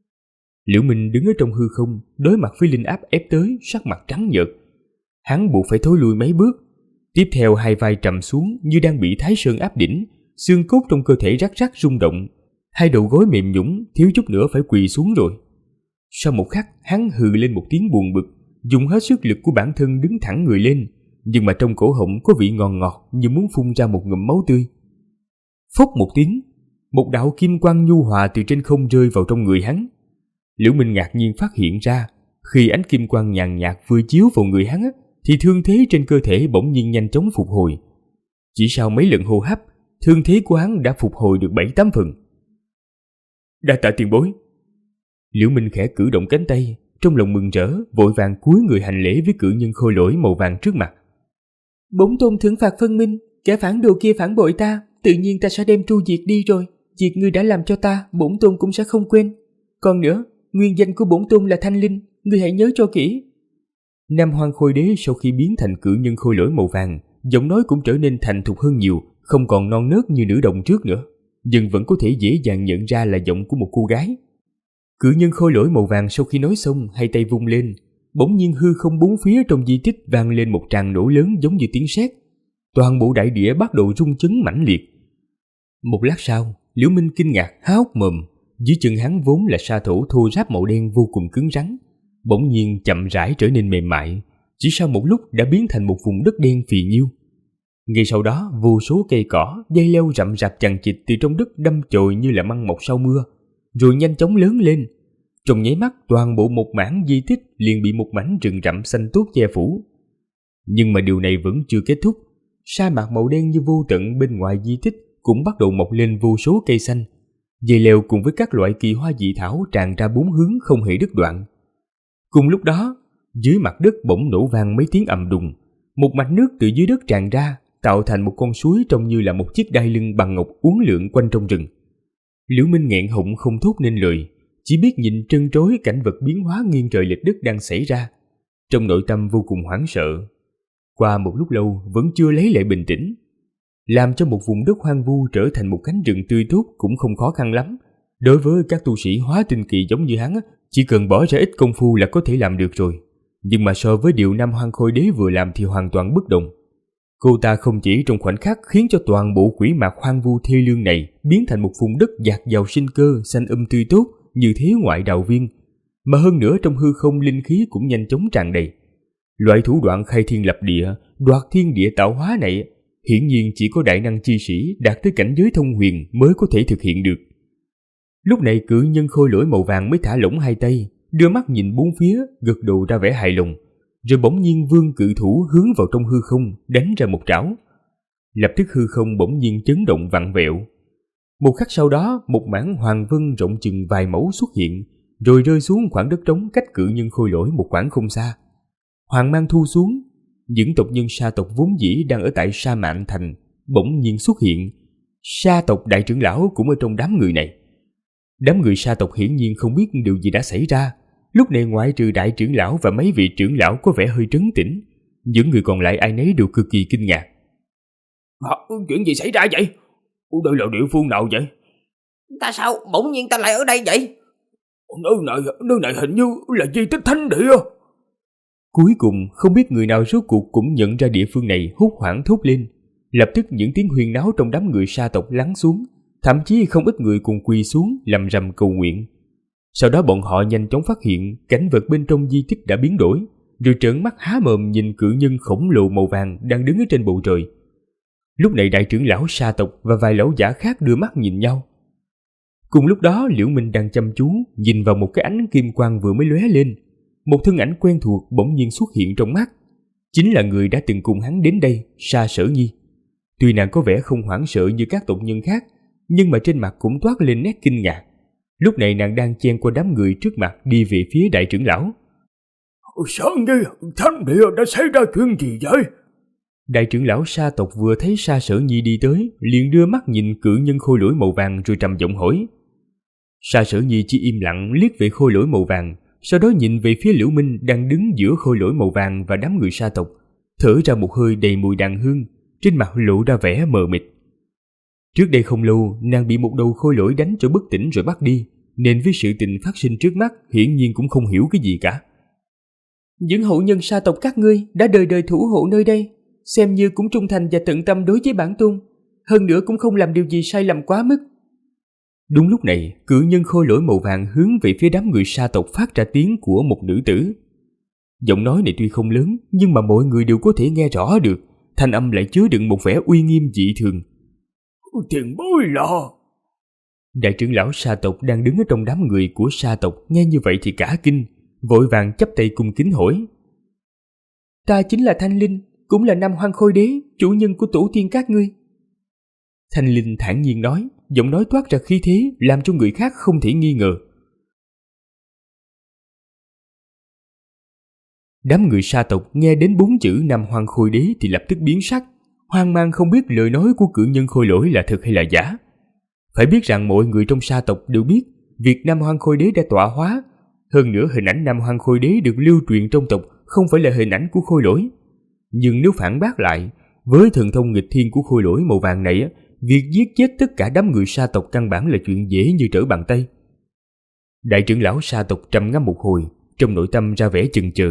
Liễu Minh đứng ở trong hư không, đối mặt với linh áp ép tới, sắc mặt trắng nhợt. Hắn buộc phải thối lui mấy bước, tiếp theo hai vai trầm xuống như đang bị Thái Sơn áp đỉnh, xương cốt trong cơ thể rắc rắc rung động, hai đầu gối mềm nhũn, thiếu chút nữa phải quỳ xuống rồi. Sau một khắc, hắn hừ lên một tiếng buồn bực, dùng hết sức lực của bản thân đứng thẳng người lên, nhưng mà trong cổ họng có vị ngọt ngọt như muốn phun ra một ngụm máu tươi. Phốc một tiếng, một đạo kim quang nhu hòa từ trên không rơi vào trong người hắn. Liễu Minh ngạc nhiên phát hiện ra, khi ánh kim quang nhàn nhạt vừa chiếu vào người hắn thì thương thế trên cơ thể bỗng nhiên nhanh chóng phục hồi. Chỉ sau mấy lần hô hấp, thương thế của hắn đã phục hồi được 7-8 phần. Đa tạ tiền bối. Liễu Minh khẽ cử động cánh tay, trong lòng mừng rỡ, vội vàng cúi người hành lễ với cự nhân khôi lỗi màu vàng trước mặt. Bổn tôn thưởng phạt phân minh, kẻ phản đồ kia phản bội ta, tự nhiên ta sẽ đem tru diệt đi rồi. Việc ngươi đã làm cho ta, bổn tôn cũng sẽ không quên. Còn nữa, nguyên danh của bổn tôn là Thanh Linh, ngươi hãy nhớ cho kỹ. Nam Hoang Khôi Đế sau khi biến thành cự nhân khôi lỗi màu vàng, giọng nói cũng trở nên thành thục hơn nhiều, không còn non nớt như nữ đồng trước nữa, nhưng vẫn có thể dễ dàng nhận ra là giọng của một cô gái. Cự nhân khôi lỗi màu vàng sau khi nói xong, hai tay vung lên, bỗng nhiên hư không bốn phía trong di tích vang lên một tràng nổ lớn giống như tiếng sét. Toàn bộ đại địa bắt đầu rung chấn mãnh liệt. Một lát sau, Liễu Minh kinh ngạc há hốc mồm, dưới chân hắn vốn là sa thổ thô ráp màu đen vô cùng cứng rắn, bỗng nhiên chậm rãi trở nên mềm mại, chỉ sau một lúc đã biến thành một vùng đất đen phì nhiêu. Ngay sau đó, vô số cây cỏ, dây leo rậm rạp chằng chịt từ trong đất đâm chồi như là măng mọc sau mưa, rồi nhanh chóng lớn lên. Trong nháy mắt, toàn bộ một mảng di tích liền bị một mảnh rừng rậm xanh tốt che phủ. Nhưng mà điều này vẫn chưa kết thúc. Sa mạc màu đen như vô tận bên ngoài di tích cũng bắt đầu mọc lên vô số cây xanh. Dây leo cùng với các loại kỳ hoa dị thảo tràn ra bốn hướng không hề đứt đoạn. Cùng lúc đó, dưới mặt đất bỗng nổ vang mấy tiếng ầm đùng, một mạch nước từ dưới đất tràn ra, tạo thành một con suối trông như là một chiếc đai lưng bằng ngọc uốn lượn quanh trong rừng. Liễu Minh nghẹn họng không thốt nên lời, chỉ biết nhìn trân trối cảnh vật biến hóa nghiêng trời lệch đất đang xảy ra, trong nội tâm vô cùng hoảng sợ. Qua một lúc lâu vẫn chưa lấy lại bình tĩnh. Làm cho một vùng đất hoang vu trở thành một cánh rừng tươi tốt cũng không khó khăn lắm. Đối với các tu sĩ hóa tinh kỳ giống như hắn, chỉ cần bỏ ra ít công phu là có thể làm được rồi. Nhưng mà so với điều Nam Hoang Khôi Đế vừa làm thì hoàn toàn bất đồng. Cô ta không chỉ trong khoảnh khắc khiến cho toàn bộ quỷ mạc hoang vu thê lương này biến thành một vùng đất dạt dào sinh cơ, xanh tươi tốt như thế ngoại đạo viên, mà hơn nữa trong hư không linh khí cũng nhanh chóng tràn đầy. Loại thủ đoạn khai thiên lập địa, đoạt thiên địa tạo hóa này hiển nhiên chỉ có đại năng chi sĩ đạt tới cảnh giới thông huyền mới có thể thực hiện được. Lúc này cự nhân khôi lỗi màu vàng mới thả lỏng hai tay, đưa mắt nhìn bốn phía, gật đầu ra vẻ hài lòng, rồi bỗng nhiên vươn cự thủ hướng vào trong hư không, đánh ra một trảo. Lập tức hư không bỗng nhiên chấn động vặn vẹo. Một khắc sau đó, một mảng hoàng vân rộng chừng vài mẫu xuất hiện, rồi rơi xuống khoảng đất trống cách cự nhân khôi lỗi một khoảng không xa. Hoàng mang thu xuống, những tộc nhân sa tộc vốn dĩ đang ở tại Sa Mạn Thành bỗng nhiên xuất hiện. Sa tộc đại trưởng lão cũng ở trong đám người này. Đám người sa tộc hiển nhiên không biết điều gì đã xảy ra. Lúc này ngoại trừ đại trưởng lão và mấy vị trưởng lão có vẻ hơi trấn tĩnh, những người còn lại ai nấy đều cực kỳ kinh ngạc. Chuyện gì xảy ra vậy? Đây là địa phương nào vậy? Ta sao bỗng nhiên ta lại ở đây vậy? Nơi này hình như là di tích thánh địa. Cuối cùng không biết người nào rốt cuộc cũng nhận ra địa phương này, hốt hoảng thốt lên. Lập tức những tiếng huyên náo trong đám người sa tộc lắng xuống, thậm chí không ít người cùng quỳ xuống lầm rầm cầu nguyện. Sau đó bọn họ nhanh chóng phát hiện cảnh vật bên trong di tích đã biến đổi, rồi trợn mắt há mồm nhìn cự nhân khổng lồ màu vàng đang đứng ở trên bầu trời. Lúc này đại trưởng lão sa tộc và vài lão giả khác đưa mắt nhìn nhau. Cùng lúc đó Liễu Minh đang chăm chú nhìn vào một cái ánh kim quang vừa mới lóe lên. Một thân ảnh quen thuộc bỗng nhiên xuất hiện trong mắt. Chính là người đã từng cùng hắn đến đây, Sa Sở Nhi. Tuy nàng có vẻ không hoảng sợ như các tộc nhân khác, nhưng mà trên mặt cũng toát lên nét kinh ngạc. Lúc này nàng đang chen qua đám người trước mặt đi về phía đại trưởng lão. Sở Nhi, thánh địa đã xảy ra chuyện gì vậy? Đại trưởng lão sa tộc vừa thấy Sa Sở Nhi đi tới, liền đưa mắt nhìn cự nhân khôi lỗi màu vàng rồi trầm giọng hỏi. Sa Sở Nhi chỉ im lặng liếc về khôi lỗi màu vàng, sau đó nhìn về phía Liễu Minh đang đứng giữa khôi lỗi màu vàng và đám người sa tộc, thở ra một hơi đầy mùi đàn hương, trên mặt lộ ra vẻ mờ mịt. Trước đây không lâu, nàng bị một đầu khôi lỗi đánh cho bất tỉnh rồi bắt đi, nên với sự tình phát sinh trước mắt hiển nhiên cũng không hiểu cái gì cả. Những hậu nhân sa tộc các ngươi đã đời đời thủ hộ nơi đây, xem như cũng trung thành và tận tâm đối với bản tôn, hơn nữa cũng không làm điều gì sai lầm quá mức. Đúng lúc này, cự nhân khôi lỗi màu vàng hướng về phía đám người sa tộc phát ra tiếng của một nữ tử. Giọng nói này tuy không lớn, nhưng mà mọi người đều có thể nghe rõ được, thanh âm lại chứa đựng một vẻ uy nghiêm dị thường. Tiền bối là... Đại trưởng lão Sa tộc đang đứng ở trong đám người của Sa tộc nghe như vậy thì cả kinh, vội vàng chắp tay cung kính hỏi. Ta chính là Thanh Linh, cũng là Nam Hoang Khôi Đế, chủ nhân của tổ tiên các ngươi. Thanh Linh thản nhiên nói, giọng nói toát ra khí thế làm cho người khác không thể nghi ngờ. Đám người Sa tộc nghe đến 4 chữ Nam Hoang Khôi Đế thì lập tức biến sắc, hoang mang không biết lời nói của cự nhân Khôi Lỗi là thật hay là giả. Phải biết rằng mọi người trong Sa tộc đều biết việc Nam Hoang Khôi Đế đã tọa hóa. Hơn nữa hình ảnh Nam Hoang Khôi Đế được lưu truyền trong tộc không phải là hình ảnh của Khôi Lỗi. Nhưng nếu phản bác lại, với thần thông nghịch thiên của Khôi Lỗi màu vàng này, việc giết chết tất cả đám người Sa tộc căn bản là chuyện dễ như trở bàn tay. Đại trưởng lão Sa tộc trầm ngâm một hồi, trong nội tâm ra vẻ chần chừ.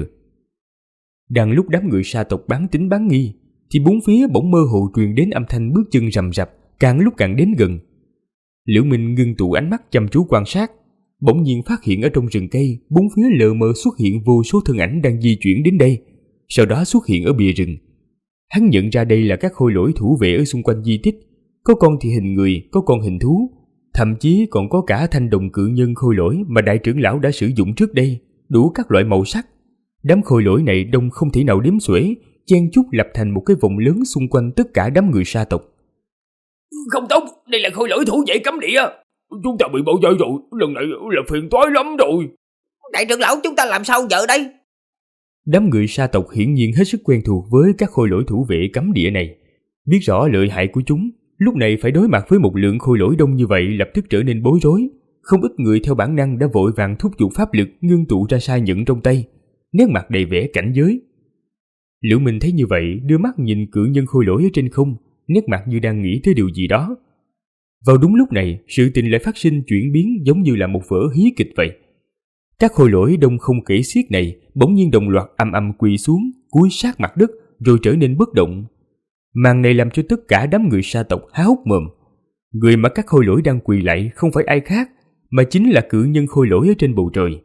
Đang lúc đám người Sa tộc bán tín bán nghi, thì bốn phía bỗng mơ hồ truyền đến âm thanh bước chân rầm rập, càng lúc càng đến gần. Liễu Minh ngưng tụ ánh mắt chăm chú quan sát, bỗng nhiên phát hiện ở trong rừng cây, bốn phía lờ mờ xuất hiện vô số thân ảnh đang di chuyển đến đây, sau đó xuất hiện ở bìa rừng. Hắn nhận ra đây là các khôi lỗi thủ vệ ở xung quanh di tích, có con thì hình người, có con hình thú, thậm chí còn có cả thanh đồng cự nhân khôi lỗi mà đại trưởng lão đã sử dụng trước đây, đủ các loại màu sắc. Đám khôi lỗi này đông không thể nào đếm xuể, chen chúc lập thành một cái vòng lớn xung quanh tất cả đám người Sa tộc. Không tốt, đây là khôi lỗi thủ vệ cấm địa. Chúng ta bị bỏ rơi rồi, lần này là phiền toái lắm rồi. Đại trưởng lão, chúng ta làm sao giờ đây? Đám người Sa tộc hiển nhiên hết sức quen thuộc với các khôi lỗi thủ vệ cấm địa này, biết rõ lợi hại của chúng, lúc này phải đối mặt với một lượng khôi lỗi đông như vậy lập tức trở nên bối rối. Không ít người theo bản năng đã vội vàng thúc giục pháp lực ngưng tụ ra sa nhẫn trong tay, nét mặt đầy vẻ cảnh giới. Liễu Minh thấy như vậy, đưa mắt nhìn cự nhân khôi lỗi ở trên không, nét mặt như đang nghĩ tới điều gì đó. Vào đúng lúc này, sự tình lại phát sinh chuyển biến giống như là một vở hí kịch vậy. Các khôi lỗi đông không kể xiết này bỗng nhiên đồng loạt ầm ầm quỳ xuống, cúi sát mặt đất rồi trở nên bất động. Màn này làm cho tất cả đám người Sa tộc há hốc mồm. Người mà các khôi lỗi đang quỳ lạy không phải ai khác, mà chính là cự nhân khôi lỗi ở trên bầu trời.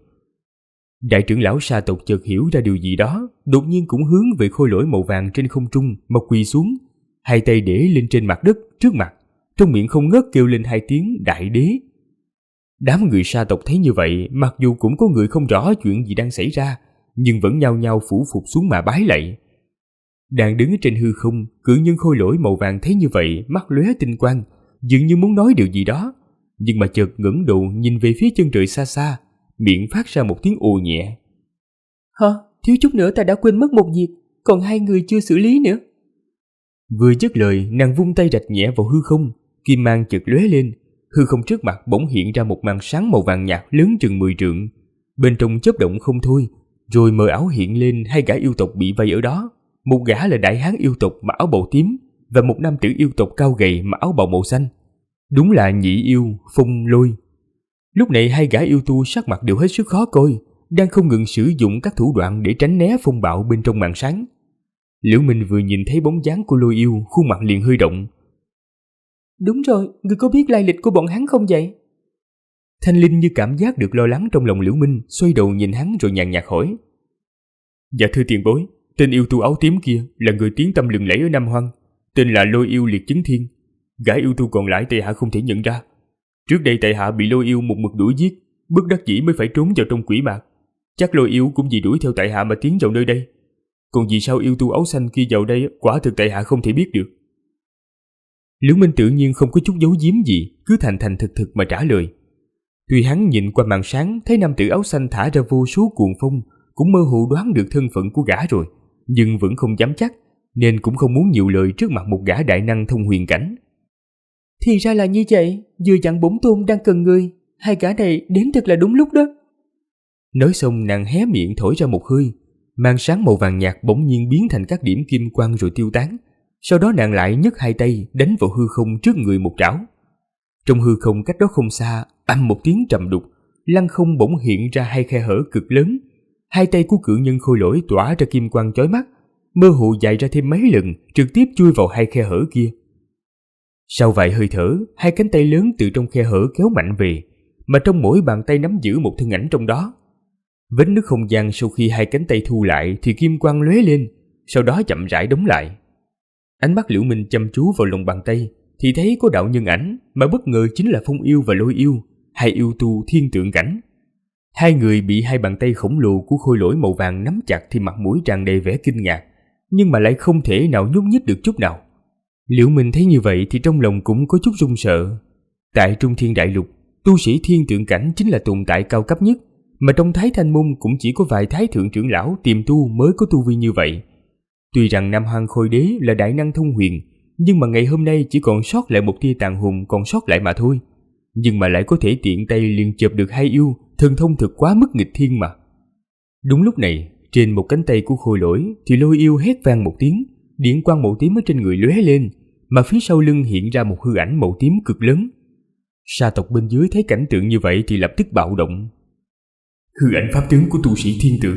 Đại trưởng lão Sa tộc chợt hiểu ra điều gì đó, đột nhiên cũng hướng về khôi lỗi màu vàng trên không trung mà quỳ xuống, hai tay để lên trên mặt đất trước mặt, trong miệng không ngớt kêu lên hai tiếng đại đế. Đám người Sa tộc thấy như vậy, mặc dù cũng có người không rõ chuyện gì đang xảy ra, nhưng vẫn nhao nhao phủ phục xuống mà bái lạy. Đang đứng trên hư không, cự nhân khôi lỗi màu vàng thấy như vậy, mắt lóe tinh quang, dường như muốn nói điều gì đó, nhưng mà chợt ngẩng đầu nhìn về phía chân trời xa xa, miệng phát ra một tiếng ồ nhẹ. Hả? Thiếu chút nữa ta đã quên mất một việc, còn hai người chưa xử lý nữa. Vừa dứt lời, nàng vung tay rạch nhẹ vào hư không, kim mang chợt lóe lên, hư không trước mặt bỗng hiện ra một màn sáng màu vàng nhạt lớn chừng 10 trượng, bên trong chớp động không thôi, rồi mờ ảo hiện lên hai gã yêu tộc bị vây ở đó. Một gã là đại hán yêu tộc mặc áo bào tím và một nam tử yêu tộc cao gầy mặc áo bào màu xanh. Đúng là nhị yêu Phong Lôi. Lúc này hai gã yêu tu sắc mặt đều hết sức khó coi, đang không ngừng sử dụng các thủ đoạn để tránh né phong bạo bên trong màn sáng. Liễu Minh vừa nhìn thấy bóng dáng của Lôi yêu, khuôn mặt liền hơi động. Đúng rồi, ngươi có biết lai lịch của bọn hắn không vậy? Thanh Linh như cảm giác được lo lắng trong lòng Liễu Minh, xoay đầu nhìn hắn rồi nhàn nhạt hỏi. Dạ thưa tiền bối, tên yêu tu áo tím kia là người tiếng tăm lừng lẫy ở Nam Hoang, tên là Lôi yêu Liệt Chứng Thiên. Gã yêu tu còn lại tại hạ không thể nhận ra. Trước đây tại hạ bị Lôi yêu một mực đuổi giết, bất đắc dĩ mới phải trốn vào trong quỷ mạc. Chắc Lôi yêu cũng vì đuổi theo tại hạ mà tiến vào nơi đây. Còn vì sao yêu tu áo xanh kia vào đây, quả thực tại hạ không thể biết được. Liễu Minh tự nhiên không có chút giấu giếm gì, cứ thành thành thực thực mà trả lời. Tuy hắn nhìn qua màn sáng thấy nam tử áo xanh thả ra vô số cuồng phong, cũng mơ hồ đoán được thân phận của gã rồi, nhưng vẫn không dám chắc, nên cũng không muốn nhiều lời trước mặt một gã đại năng thông huyền cảnh. Thì ra là như vậy, vừa dặn bổn tôn đang cần người, hai gã này đến thật là đúng lúc đó. Nói xong nàng hé miệng thổi ra một hơi, màn sáng màu vàng nhạt bỗng nhiên biến thành các điểm kim quang rồi tiêu tán. Sau đó nàng lại nhấc hai tay đánh vào hư không trước người một trảo. Trong hư không cách đó không xa, ầm một tiếng trầm đục, lăng không bỗng hiện ra hai khe hở cực lớn. Hai tay của cự nhân khôi lỗi tỏa ra kim quang chói mắt, mơ hồ dài ra thêm mấy lần, trực tiếp chui vào hai khe hở kia. Sau vài hơi thở, hai cánh tay lớn từ trong khe hở kéo mạnh về, mà trong mỗi bàn tay nắm giữ một thân ảnh trong đó. Vết nứt không gian sau khi hai cánh tay thu lại thì kim quang lóe lên, sau đó chậm rãi đóng lại. Ánh mắt Liễu Minh chăm chú vào lòng bàn tay thì thấy có đạo nhân ảnh, mà bất ngờ chính là Phong Yêu và Lôi Yêu, hai yêu tu thiên tượng cảnh. Hai người bị hai bàn tay khổng lồ của khôi lỗi màu vàng nắm chặt thì mặt mũi tràn đầy vẻ kinh ngạc, nhưng mà lại không thể nào nhúc nhích được chút nào. Liễu Minh thấy như vậy thì trong lòng cũng có chút run sợ. Tại Trung Thiên Đại Lục, tu sĩ thiên tượng cảnh chính là tồn tại cao cấp nhất, mà trong Thái Thanh Môn cũng chỉ có vài thái thượng trưởng lão tiềm tu mới có tu vi như vậy. Tuy rằng Nam Hoang Khôi Đế là đại năng thông huyền, nhưng mà ngày hôm nay chỉ còn sót lại một tia tàn hồn còn sót lại mà thôi. Nhưng mà lại có thể tiện tay liền chộp được hai yêu, thần thông thực quá mức nghịch thiên mà. Đúng lúc này, trên một cánh tay của khôi lỗi thì Lôi Yêu hét vang một tiếng, điện quang màu tím ở trên người lóe lên, mà phía sau lưng hiện ra một hư ảnh màu tím cực lớn. Sa tộc bên dưới thấy cảnh tượng như vậy thì lập tức bạo động. Hư ảnh pháp tướng của tu sĩ thiên tượng.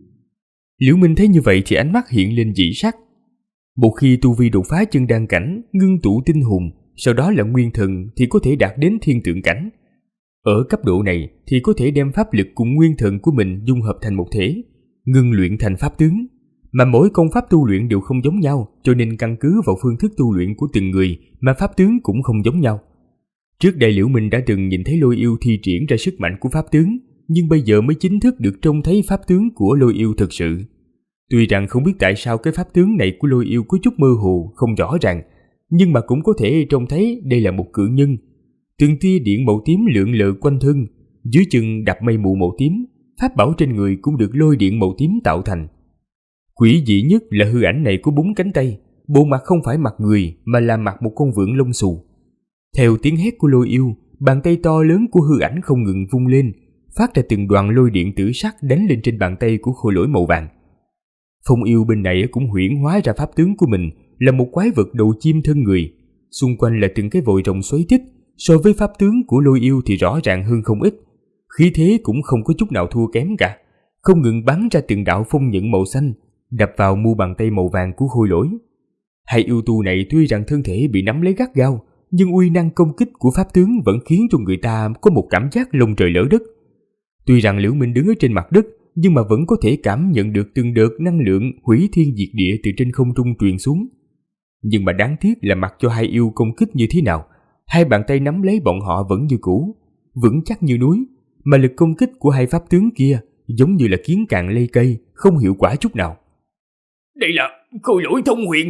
Liễu Minh thấy như vậy thì ánh mắt hiện lên dị sắc. Một khi tu vi đột phá chân đan cảnh, ngưng tụ tinh hồn, sau đó là nguyên thần thì có thể đạt đến thiên tượng cảnh. Ở cấp độ này thì có thể đem pháp lực cùng nguyên thần của mình dung hợp thành một thể, ngưng luyện thành pháp tướng. Mà mỗi công pháp tu luyện đều không giống nhau, cho nên căn cứ vào phương thức tu luyện của từng người mà pháp tướng cũng không giống nhau. Trước đây Liễu Minh đã từng nhìn thấy Lôi Yêu thi triển ra sức mạnh của pháp tướng, nhưng bây giờ mới chính thức được trông thấy pháp tướng của Lôi Yêu thực sự. Tuy rằng không biết tại sao cái pháp tướng này của Lôi Yêu có chút mơ hồ, không rõ ràng, nhưng mà cũng có thể trông thấy đây là một cự nhân. Từng tia điện màu tím lượn lờ quanh thân, dưới chân đạp mây mù màu tím, pháp bảo trên người cũng được lôi điện màu tím tạo thành. Quỷ dị nhất là hư ảnh này có 4 cánh tay, bộ mặt không phải mặt người mà là mặt một con vượn lông xù. Theo tiếng hét của Lôi Yêu, bàn tay to lớn của hư ảnh không ngừng vung lên, phát ra từng đoàn lôi điện tử sắc đánh lên trên bàn tay của khôi lỗi màu vàng. Phong Yêu bên này cũng huyễn hóa ra pháp tướng của mình là một quái vật đầu chim thân người, xung quanh là từng cái vòi rồng xoáy tích, so với pháp tướng của Lôi Yêu thì rõ ràng hơn không ít. Khí thế cũng không có chút nào thua kém cả, không ngừng bắn ra từng đạo phong nhận màu xanh, đập vào mu bàn tay màu vàng của khôi lỗi. Hai yêu tu này tuy rằng thân thể bị nắm lấy gắt gao, nhưng uy năng công kích của pháp tướng vẫn khiến cho người ta có một cảm giác lông trời lỡ đất. Tuy rằng Liễu Minh đứng ở trên mặt đất, nhưng mà vẫn có thể cảm nhận được từng đợt năng lượng hủy thiên diệt địa từ trên không trung truyền xuống. Nhưng mà đáng tiếc là mặc cho hai yêu công kích như thế nào, hai bàn tay nắm lấy bọn họ vẫn như cũ, vững chắc như núi, mà lực công kích của hai pháp tướng kia giống như là kiến cạn lây cây, không hiệu quả chút nào. Đây là khôi lỗi thông huyền.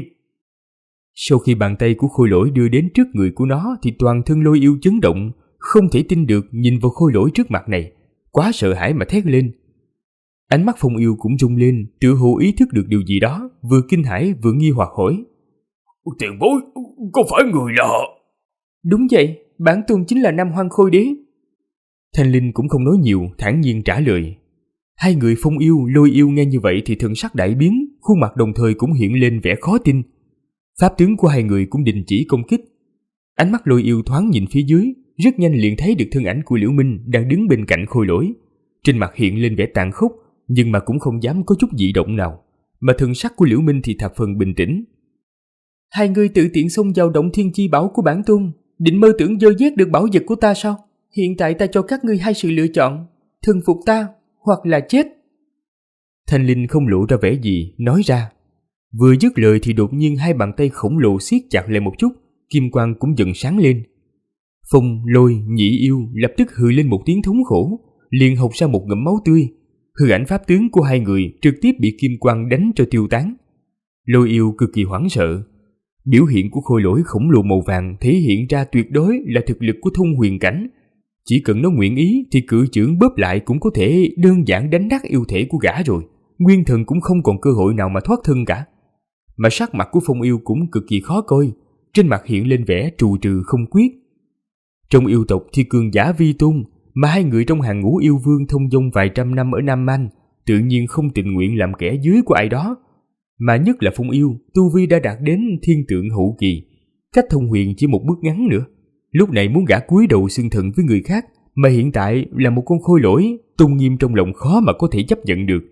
Sau khi bàn tay của khôi lỗi đưa đến trước người của nó thì toàn thân Lôi Yêu chấn động, không thể tin được nhìn vào khôi lỗi trước mặt này, quá sợ hãi mà thét lên. Ánh mắt Phong Yêu cũng rung lên, tựa hồ ý thức được điều gì đó, vừa kinh hãi vừa nghi hoặc hỏi: Tiền bối, có phải người là... Đúng vậy, bản tôn chính là Nam Hoang Khôi Đế. Thanh Linh cũng không nói nhiều, thản nhiên trả lời. Hai người Phong Yêu, Lôi Yêu nghe như vậy thì thần sắc đại biến, khuôn mặt đồng thời cũng hiện lên vẻ khó tin. Pháp tướng của hai người cũng đình chỉ công kích. Ánh mắt Lôi Yêu thoáng nhìn phía dưới, rất nhanh liền thấy được thân ảnh của Liễu Minh đang đứng bên cạnh khôi lỗi. Trên mặt hiện lên vẻ tàn khốc, nhưng mà cũng không dám có chút dị động nào, mà thần sắc của Liễu Minh thì thập phần bình tĩnh. Hai người tự tiện xông vào động thiên chi bảo của bản tôn, định mơ tưởng dơ dét được bảo vật của ta sao? Hiện tại ta cho các ngươi hai sự lựa chọn, thần phục ta hoặc là chết. Thanh Linh không lộ ra vẻ gì, nói ra. Vừa dứt lời thì đột nhiên hai bàn tay khổng lồ siết chặt lại một chút, kim quang cũng dần sáng lên. Phong, Lôi, Nhị Yêu lập tức hừ lên một tiếng thống khổ, liền hộc ra một ngụm máu tươi. Hư ảnh pháp tướng của hai người trực tiếp bị kim quang đánh cho tiêu tán. Lôi Yêu cực kỳ hoảng sợ. Biểu hiện của khôi lỗi khổng lồ màu vàng thể hiện ra tuyệt đối là thực lực của thông huyền cảnh. Chỉ cần nó nguyện ý thì cự chưởng bóp lại cũng có thể đơn giản đánh nát yêu thể của gã rồi. Nguyên thần cũng không còn cơ hội nào mà thoát thân cả. Mà sắc mặt của Phong Yêu cũng cực kỳ khó coi, trên mặt hiện lên vẻ trù trừ không quyết. Trong yêu tộc thì cường giả vi tôn, mà hai người trong hàng ngũ yêu vương thông dong vài trăm năm ở Nam Man tự nhiên không tình nguyện làm kẻ dưới của ai đó. Mà nhất là Phong Yêu, tu vi đã đạt đến thiên tượng hậu kỳ, cách thông huyền chỉ một bước ngắn nữa. Lúc này muốn gã cúi đầu xưng thần với người khác, mà hiện tại là một con khôi lỗi, tôn nghiêm trong lòng khó mà có thể chấp nhận được.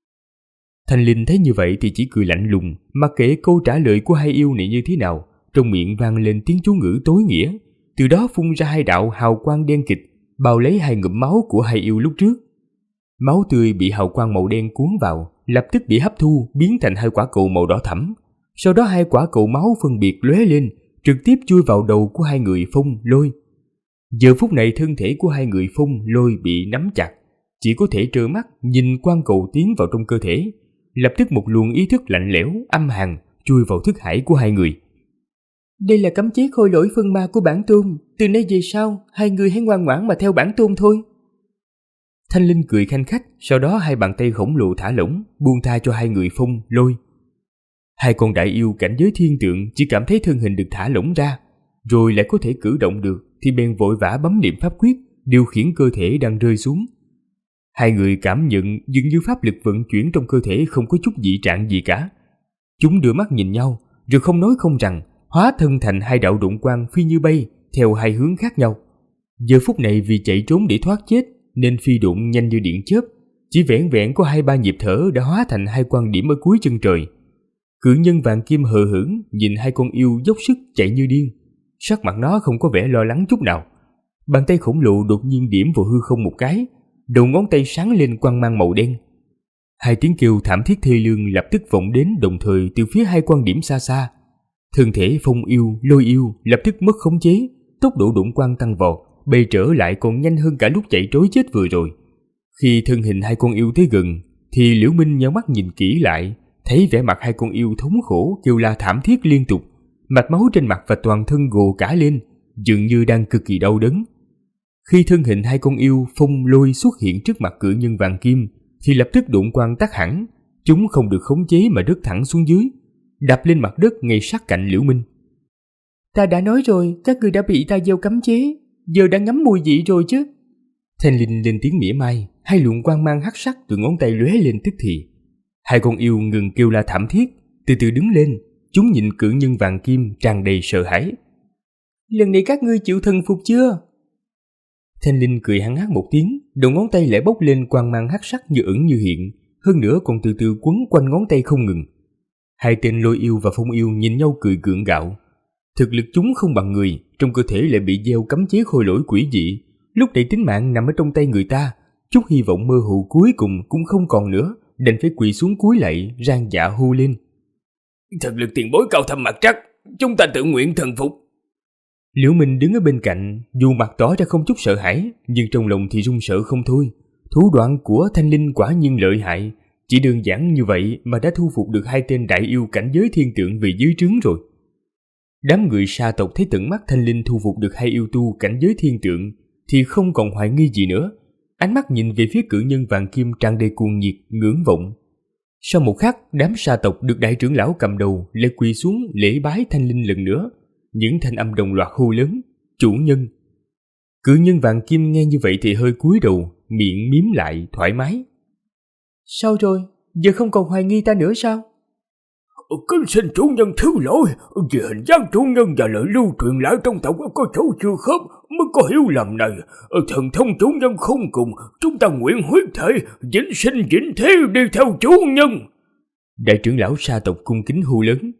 Thanh Linh thấy như vậy thì chỉ cười lạnh lùng, mặc kệ câu trả lời của hai yêu này như thế nào, trong miệng vang lên tiếng chú ngữ tối nghĩa, từ đó phun ra hai đạo hào quang đen kịt, bao lấy hai ngụm máu của hai yêu lúc trước. Máu tươi bị hào quang màu đen cuốn vào, lập tức bị hấp thu biến thành 2 quả cầu màu đỏ thẫm. Sau đó 2 quả cầu máu phân biệt lóe lên, trực tiếp chui vào đầu của 2 người Phong, Lôi. Giờ phút này thân thể của 2 người Phong, Lôi bị nắm chặt, chỉ có thể trơ mắt nhìn quang cầu tiến vào trong cơ thể. Lập tức một luồng ý thức lạnh lẽo, âm hàn chui vào thức hải của 2 người. Đây là cấm chế khôi lỗi phân ma của bản tôn, từ nay về sau 2 người hãy ngoan ngoãn mà theo bản tôn thôi. Thanh Linh cười khanh khách, sau đó 2 bàn tay khổng lồ thả lỏng, buông tha cho 2 người Phong, Lôi. 2 con đại yêu cảnh giới thiên tượng chỉ cảm thấy thân hình được thả lỏng ra, rồi lại có thể cử động được, thì bèn vội vã bấm niệm pháp quyết, điều khiển cơ thể đang rơi xuống. 2 người cảm nhận dường như pháp lực vận chuyển trong cơ thể không có chút dị trạng gì cả. Chúng đưa mắt nhìn nhau, rồi không nói không rằng, hóa thân thành 2 đạo độn quang phi như bay theo 2 hướng khác nhau. Giờ phút này vì chạy trốn để thoát chết nên phi độn nhanh như điện chớp, chỉ vẻn vẹn có 2-3 nhịp thở đã hóa thành 2 quang điểm ở cuối chân trời. Cự nhân vàng kim hờ hững nhìn 2 con yêu dốc sức chạy như điên, sắc mặt nó không có vẻ lo lắng chút nào. Bàn tay khổng lồ đột nhiên điểm vào hư không một cái, đầu ngón tay sáng lên quang mang màu đen. 2 tiếng kêu thảm thiết thê lương lập tức vọng đến đồng thời từ phía 2 quan điểm xa xa. Thân thể Phong yêu, Lôi yêu lập tức mất khống chế, tốc độ độn quang tăng vọt, bay trở lại còn nhanh hơn cả lúc chạy trối chết vừa rồi. Khi thân hình 2 con yêu tới gần, thì Liễu Minh nheo mắt nhìn kỹ lại, thấy vẻ mặt 2 con yêu thống khổ kêu la thảm thiết liên tục, mạch máu trên mặt và toàn thân gồ cả lên, dường như đang cực kỳ đau đớn. Khi thân hình 2 con yêu Phong, Lôi xuất hiện trước mặt cự nhân vàng kim, thì lập tức độn quang tắt hẳn, chúng không được khống chế mà rớt thẳng xuống dưới, đập lên mặt đất ngay sát cạnh Liễu Minh. Ta đã nói rồi, các ngươi đã bị ta gieo cấm chế, giờ đã ngấm mùi vị rồi chứ. Thanh Linh lên tiếng mỉa mai, 2 luồng quang mang hắc sắc từ ngón tay lóe lên tức thì. 2 con yêu ngừng kêu la thảm thiết, từ từ đứng lên, chúng nhìn cự nhân vàng kim tràn đầy sợ hãi. Lần này các ngươi chịu thần phục chưa? Thanh Linh cười hăng hắc một tiếng, đầu ngón tay lại bốc lên quang mang hắc sắc như ẩn như hiện, hơn nữa còn từ từ quấn quanh ngón tay không ngừng. 2 tên Lôi yêu và Phong yêu nhìn nhau cười gượng gạo. Thực lực chúng không bằng người, trong cơ thể lại bị gieo cấm chế khôi lỗi quỷ dị, lúc này tính mạng nằm ở trong tay người ta, chút hy vọng mơ hồ cuối cùng cũng không còn nữa, đành phải quỳ xuống cúi lạy, rang dạ hô lên. Thực lực tiền bối cao thâm mặt chắc, chúng ta tự nguyện thần phục. Liễu Minh đứng ở bên cạnh, dù mặt tỏ ra không chút sợ hãi, nhưng trong lòng thì run sợ không thôi. Thủ đoạn của Thanh Linh quả nhiên lợi hại, chỉ đơn giản như vậy mà đã thu phục được 2 tên đại yêu cảnh giới thiên tượng về dưới trướng rồi. Đám người sa tộc thấy tận mắt Thanh Linh thu phục được 2 yêu tu cảnh giới thiên tượng thì không còn hoài nghi gì nữa, ánh mắt nhìn về phía cự nhân vàng kim tràn đầy cuồng nhiệt, ngưỡng vọng. Sau một khắc, đám sa tộc được đại trưởng lão cầm đầu lại quỳ xuống lễ bái Thanh Linh lần nữa, những thanh âm đồng loạt hô lớn: "Chủ nhân!" Cự nhân vàng kim nghe như vậy thì hơi cúi đầu, miệng mím lại thoải mái. Sao rồi, giờ không còn hoài nghi ta nữa sao? Kính xin chủ nhân thứ lỗi, vì hình dáng chủ nhân và lời lưu truyền lại trong tộc có chỗ chưa khớp mới có hiểu lầm này. Thần thông chủ nhân không cùng, chúng ta nguyện huyết thể, vĩnh sinh vĩnh thế đi theo chủ nhân. Đại trưởng lão sa tộc cung kính hô lớn.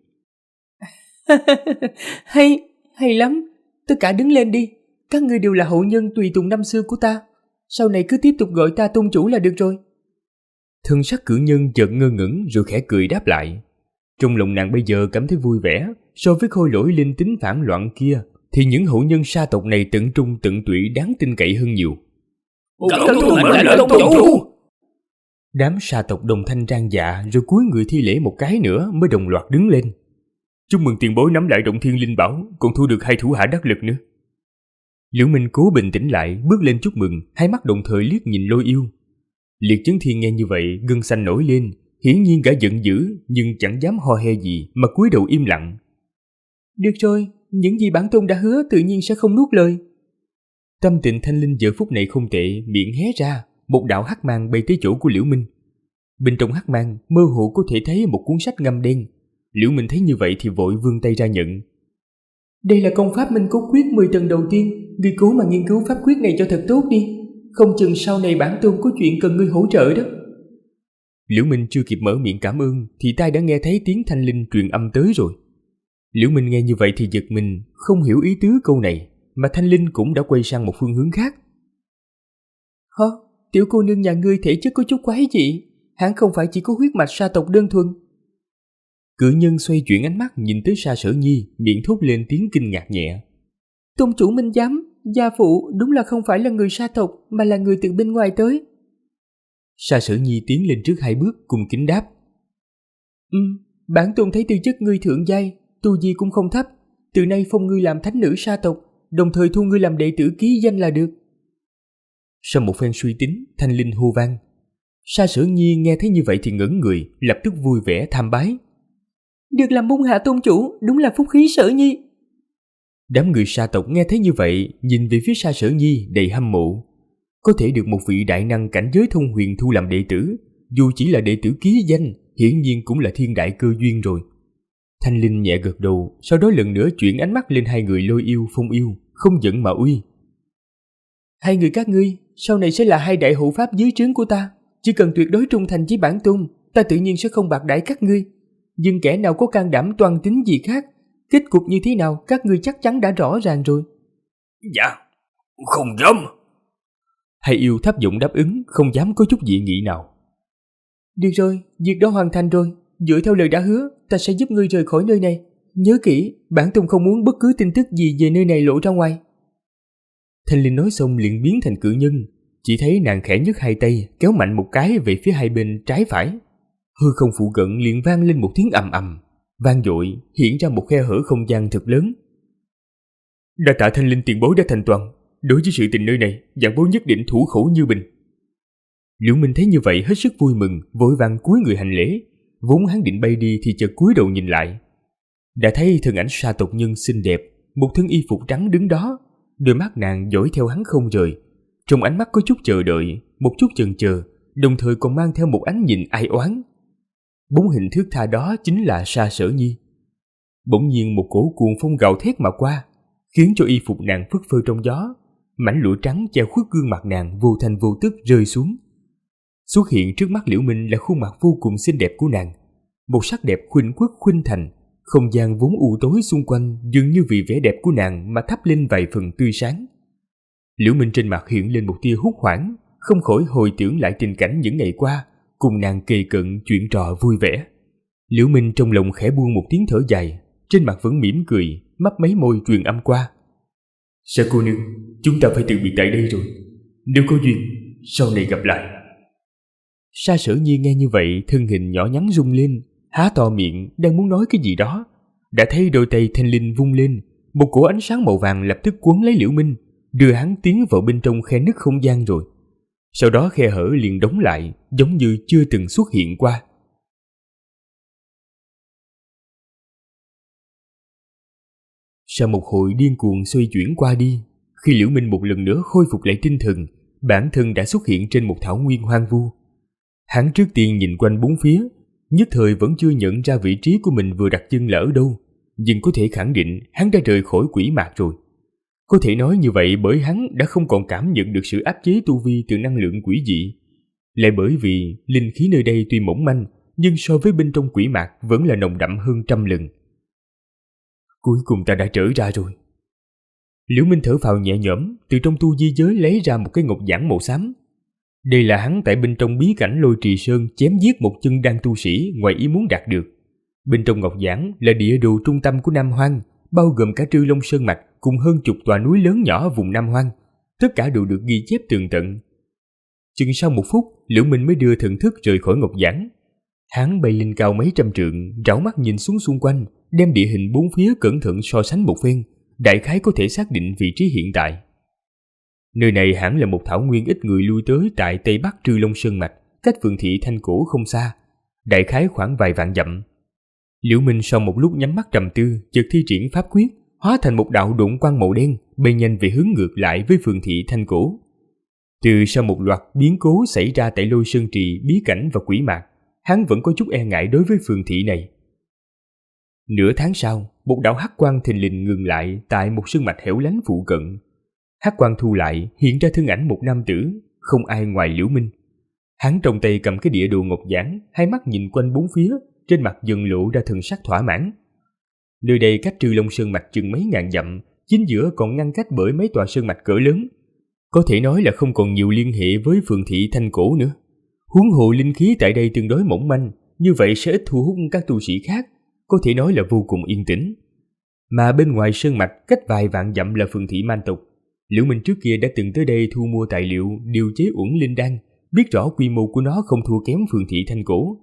Hay lắm, tất cả đứng lên đi, các ngươi đều là hậu nhân tùy tùng năm xưa của ta, sau này cứ tiếp tục gọi ta tôn chủ là được rồi. Thân sắc cử nhân chợt ngơ ngẩn rồi khẽ cười đáp lại. Trong lòng nàng bây giờ cảm thấy vui vẻ, so với khôi lỗi linh tính phản loạn kia thì những hậu nhân sa tộc này tận trung tận tụy đáng tin cậy hơn nhiều. Đám sa tộc đồng thanh rang dạ rồi cúi người thi lễ một cái nữa mới đồng loạt đứng lên. Chúc mừng tiền bối nắm lại Động Thiên Linh Bảo, còn thu được 2 thủ hạ đắc lực nữa. Liễu Minh cố bình tĩnh lại, bước lên chúc mừng, 2 mắt đồng thời liếc nhìn Lôi yêu. Liệt Chấn Thiên nghe như vậy, gân xanh nổi lên, hiển nhiên gã giận dữ nhưng chẳng dám ho he gì mà cúi đầu im lặng. Được rồi, những gì bản tôn đã hứa tự nhiên sẽ không nuốt lời. Tâm tình Thanh Linh giờ phút này không tệ, miệng hé ra, một đạo hắc mang bay tới chỗ của Liễu Minh. Bên trong hắc mang mơ hồ có thể thấy một cuốn sách ngăm đen. Liễu Minh thấy như vậy thì vội vươn tay ra nhận. Đây là công pháp Minh Cốt Quyết 10 tầng đầu tiên, ngươi cố mà nghiên cứu pháp quyết này cho thật tốt đi, không chừng sau này bản tôn có chuyện cần ngươi hỗ trợ đó. Liễu Minh chưa kịp mở miệng cảm ơn thì tai đã nghe thấy tiếng Thanh Linh truyền âm tới rồi. Liễu Minh nghe như vậy thì giật mình, không hiểu ý tứ câu này, mà Thanh Linh cũng đã quay sang một phương hướng khác. Hả? tiểu cô nương nhà ngươi thể chất có chút quái dị, hắn không phải chỉ có huyết mạch sa tộc đơn thuần. Cự nhân xoay chuyển ánh mắt nhìn tới Sa Sở Nhi, miệng thốt lên tiếng kinh ngạc nhẹ. Tôn chủ minh giám, gia phụ đúng là không phải là người sa tộc mà là người từ bên ngoài tới. Sa Sở Nhi tiến lên trước 2 bước cung kính đáp. Bản tôn thấy tư chất ngươi thượng giai, tu vi cũng không thấp, từ nay phong ngươi làm thánh nữ sa tộc, đồng thời thu ngươi làm đệ tử ký danh là được. Sau một phen suy tính, Thanh Linh hô vang. Sa Sở Nhi nghe thấy như vậy thì ngẩn người, lập tức vui vẻ tham bái. Được làm môn hạ tôn chủ, đúng là phúc khí Sở Nhi. Đám người sa tộc nghe thấy như vậy, nhìn về phía Sa Sở Nhi đầy hâm mộ. Có thể được một vị đại năng cảnh giới thông huyền thu làm đệ tử, dù chỉ là đệ tử ký danh, hiển nhiên cũng là thiên đại cơ duyên rồi. Thanh Linh nhẹ gật đầu, sau đó lần nữa chuyển ánh mắt lên 2 người Lôi Yêu, Phong Yêu, không giận mà uy. 2 người các ngươi, sau này sẽ là 2 đại hộ pháp dưới trướng của ta. Chỉ cần tuyệt đối trung thành với bản tôn, ta tự nhiên sẽ không bạc đãi các ngươi. Nhưng kẻ nào có can đảm toan tính gì khác, kết cục như thế nào các ngươi chắc chắn đã rõ ràng rồi. Dạ, không dám. 2 yêu thấp giọng đáp ứng, không dám có chút dị nghị nào. Được rồi, việc đó hoàn thành rồi. Dựa theo lời đã hứa, ta sẽ giúp ngươi rời khỏi nơi này. Nhớ kỹ, bản tôn không muốn bất cứ tin tức gì về nơi này lộ ra ngoài. Thanh Linh nói xong liền biến thành cự nhân. Chỉ thấy nàng khẽ nhấc 2 tay, kéo mạnh một cái về phía 2 bên trái phải. Hư không phụ cận liền vang lên một tiếng ầm ầm, vang dội, hiện ra một khe hở không gian thật lớn. Đa tạ Thanh Linh tiền bối đã thành toàn. Đối với sự tình nơi này, vạn bối nhất định thủ khẩu như bình. Liễu Minh thấy như vậy hết sức vui mừng, vội vàng cúi người hành lễ. Vốn hắn định bay đi thì chợt cúi đầu nhìn lại, đã thấy thân ảnh sa tộc nhân xinh đẹp, một thân y phục trắng đứng đó, đôi mắt nàng dõi theo hắn không rời. Trong ánh mắt có chút chờ đợi, một chút chần chờ, đồng thời còn mang theo một ánh nhìn ai oán. Bóng hình thước tha đó chính là Sa Sở Nhi. Bỗng nhiên một cổ cuồng phong gào thét mà qua, khiến cho y phục nàng phất phơ trong gió, mảnh lụa trắng che khuất gương mặt nàng vô thanh vô tức rơi xuống. Xuất hiện trước mắt Liễu Minh là khuôn mặt vô cùng xinh đẹp của nàng, một sắc đẹp khuynh quốc khuynh thành, không gian vốn u tối xung quanh dường như vì vẻ đẹp của nàng mà thắp lên vài phần tươi sáng. Liễu Minh trên mặt hiện lên một tia hốt hoảng, không khỏi hồi tưởng lại tình cảnh những ngày qua, cùng nàng kề cận chuyện trò vui vẻ. Liễu Minh trong lòng khẽ buông một tiếng thở dài, trên mặt vẫn mỉm cười, mấp mấy môi truyền âm qua. Sa cô nương, chúng ta phải từ biệt tại đây rồi. Nếu có duyên, sau này gặp lại. Sa Sở Nhi nghe như vậy, thân hình nhỏ nhắn rung lên, há to miệng đang muốn nói cái gì đó, đã thấy đôi tay Thanh Linh vung lên, một cổ ánh sáng màu vàng lập tức quấn lấy Liễu Minh, đưa hắn tiến vào bên trong khe nứt không gian rồi. Sau đó khe hở liền đóng lại, giống như chưa từng xuất hiện qua. Sau một hồi điên cuồng xoay chuyển qua đi, khi Liễu Minh một lần nữa khôi phục lại tinh thần, bản thân đã xuất hiện trên một thảo nguyên hoang vu. Hắn trước tiên nhìn quanh bốn phía, nhất thời vẫn chưa nhận ra vị trí của mình vừa đặt chân là ở đâu, nhưng có thể khẳng định hắn đã rời khỏi quỷ mạc rồi. Có thể nói như vậy bởi hắn đã không còn cảm nhận được sự áp chế tu vi từ năng lượng quỷ dị. Lại bởi vì linh khí nơi đây tuy mỏng manh, nhưng so với bên trong quỷ mạc vẫn là nồng đậm hơn 100 lần. Cuối cùng ta đã trở ra rồi. Liễu Minh thở phào nhẹ nhõm, từ trong tu di giới lấy ra một cái ngọc giản màu xám. Đây là hắn tại bên trong bí cảnh Lôi Trì Sơn chém giết một chân đan tu sĩ ngoài ý muốn đạt được. Bên trong ngọc giản là địa đồ trung tâm của Nam Hoang, bao gồm cả Trư Long Sơn mạch cùng hơn chục tòa núi lớn nhỏ vùng Nam Hoang, tất cả đều được ghi chép tường tận. Chừng sau một phút, Liễu Minh mới đưa thần thức rời khỏi ngọc giản. Hắn bay lên cao mấy trăm trượng, rảo mắt nhìn xuống xung quanh, đem địa hình bốn phía cẩn thận so sánh một phen, đại khái có thể xác định vị trí hiện tại. Nơi này hẳn là một thảo nguyên ít người lui tới tại tây bắc Trư Long Sơn mạch, cách Phượng thị Thanh Cổ không xa, đại khái khoảng vài vạn dặm. Liễu Minh sau một lúc nhắm mắt trầm tư, chợt thi triển pháp quyết, hóa thành một đạo độn quang màu đen, bay nhanh về hướng ngược lại với Phượng thị Thanh Cổ. Từ sau một loạt biến cố xảy ra tại Lôi Sơn Trì, bí cảnh và quỷ mạc, hắn vẫn có chút e ngại đối với Phượng thị này. Nửa tháng sau, một đạo hắc quang thình lình ngừng lại tại một sơn mạch hẻo lánh phụ cận. Hắc quang thu lại, hiện ra thân ảnh một nam tử, không ai ngoài Liễu Minh. Hắn trong tay cầm cái địa đồ ngọc giản, hai mắt nhìn quanh bốn phía, trên mặt dần lộ ra thần sắc thỏa mãn. Nơi đây cách Trư Long Sơn mạch chừng mấy ngàn dặm, chính giữa còn ngăn cách bởi mấy tòa sơn mạch cỡ lớn. có thể nói là không còn nhiều liên hệ với phường thị Thanh Cổ nữa. Huống hồ linh khí tại đây tương đối mỏng manh, như vậy sẽ ít thu hút các tu sĩ khác, có thể nói là vô cùng yên tĩnh. Mà bên ngoài sơn mạch cách vài vạn dặm là phường thị Man tộc. Liễu Minh trước kia đã từng tới đây thu mua tài liệu điều chế uẩn linh đan, biết rõ quy mô của nó không thua kém phường thị Thanh Cổ.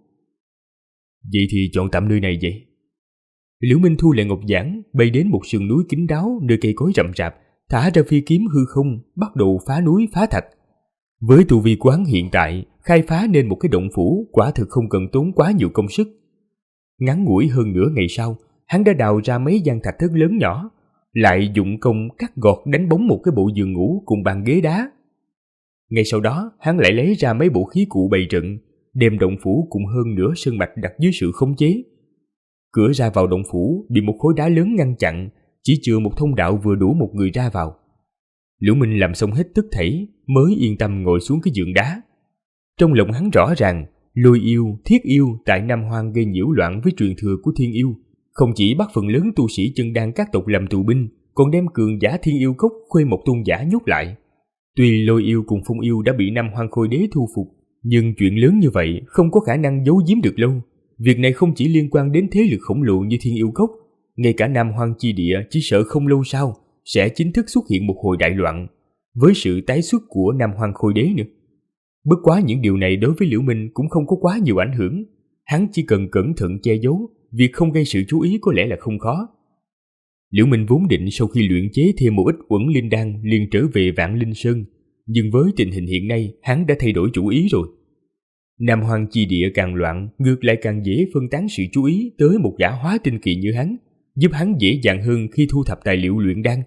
Vậy thì chọn tạm nơi này vậy. Liễu Minh thu lại ngọc giản, bay đến một sườn núi kín đáo nơi cây cối rậm rạp, thả ra phi kiếm hư không, bắt đầu phá núi phá thạch. Với tu vi của hắn hiện tại, khai phá nên một cái động phủ quả thực không cần tốn quá nhiều công sức. Ngắn ngủi hơn nửa ngày sau, hắn đã đào ra mấy gian thạch thất lớn nhỏ, lại dụng công cắt gọt đánh bóng một cái bộ giường ngủ cùng bàn ghế đá. Ngay sau đó, hắn lại lấy ra mấy bộ khí cụ bày trận, đem động phủ cùng hơn nửa sơn mạch đặt dưới sự khống chế. Cửa ra vào động phủ bị một khối đá lớn ngăn chặn, chỉ chừa một thông đạo vừa đủ một người ra vào. Liễu Minh làm xong hết tất thảy mới yên tâm ngồi xuống cái giường đá. Trong lòng hắn rõ ràng, Lôi yêu, Thiết yêu tại Nam Hoang gây nhiễu loạn với truyền thừa của Thiên yêu, không chỉ bắt phần lớn tu sĩ chân đan các tộc làm tù binh, còn đem cường giả Thiên yêu cốc Khuê Mộc tôn giả nhốt lại. Tuy Lôi yêu cùng Phong yêu đã bị Nam Hoang Khôi đế thu phục, nhưng chuyện lớn như vậy không có khả năng giấu giếm được lâu. Việc này không chỉ liên quan đến thế lực khổng lồ như Thiên yêu cốc, ngay cả Nam Hoang chi địa chỉ sợ không lâu sau sẽ chính thức xuất hiện một hồi đại loạn, với sự tái xuất của Nam Hoang Khôi đế nữa. Bất quá những điều này đối với Liễu Minh cũng không có quá nhiều ảnh hưởng, hắn chỉ cần cẩn thận che giấu, việc không gây sự chú ý có lẽ là không khó. Liễu Minh vốn định sau khi luyện chế thêm một ít uẩn linh đan liền trở về Vạn Linh Sơn, nhưng với tình hình hiện nay hắn đã thay đổi chủ ý rồi. Nam Hoang chi địa càng loạn, ngược lại càng dễ phân tán sự chú ý tới một gã hóa tinh kỳ như hắn, giúp hắn dễ dàng hơn khi thu thập tài liệu luyện đan.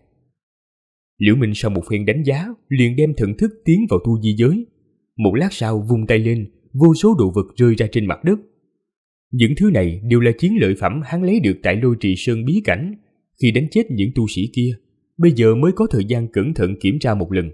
Liễu Minh sau một phen đánh giá, liền đem thần thức tiến vào tu di giới. Một lát sau vung tay lên, vô số đồ vật rơi ra trên mặt đất. Những thứ này đều là chiến lợi phẩm hắn lấy được tại Lôi Trì Sơn bí cảnh, khi đánh chết những tu sĩ kia, bây giờ mới có thời gian cẩn thận kiểm tra một lần.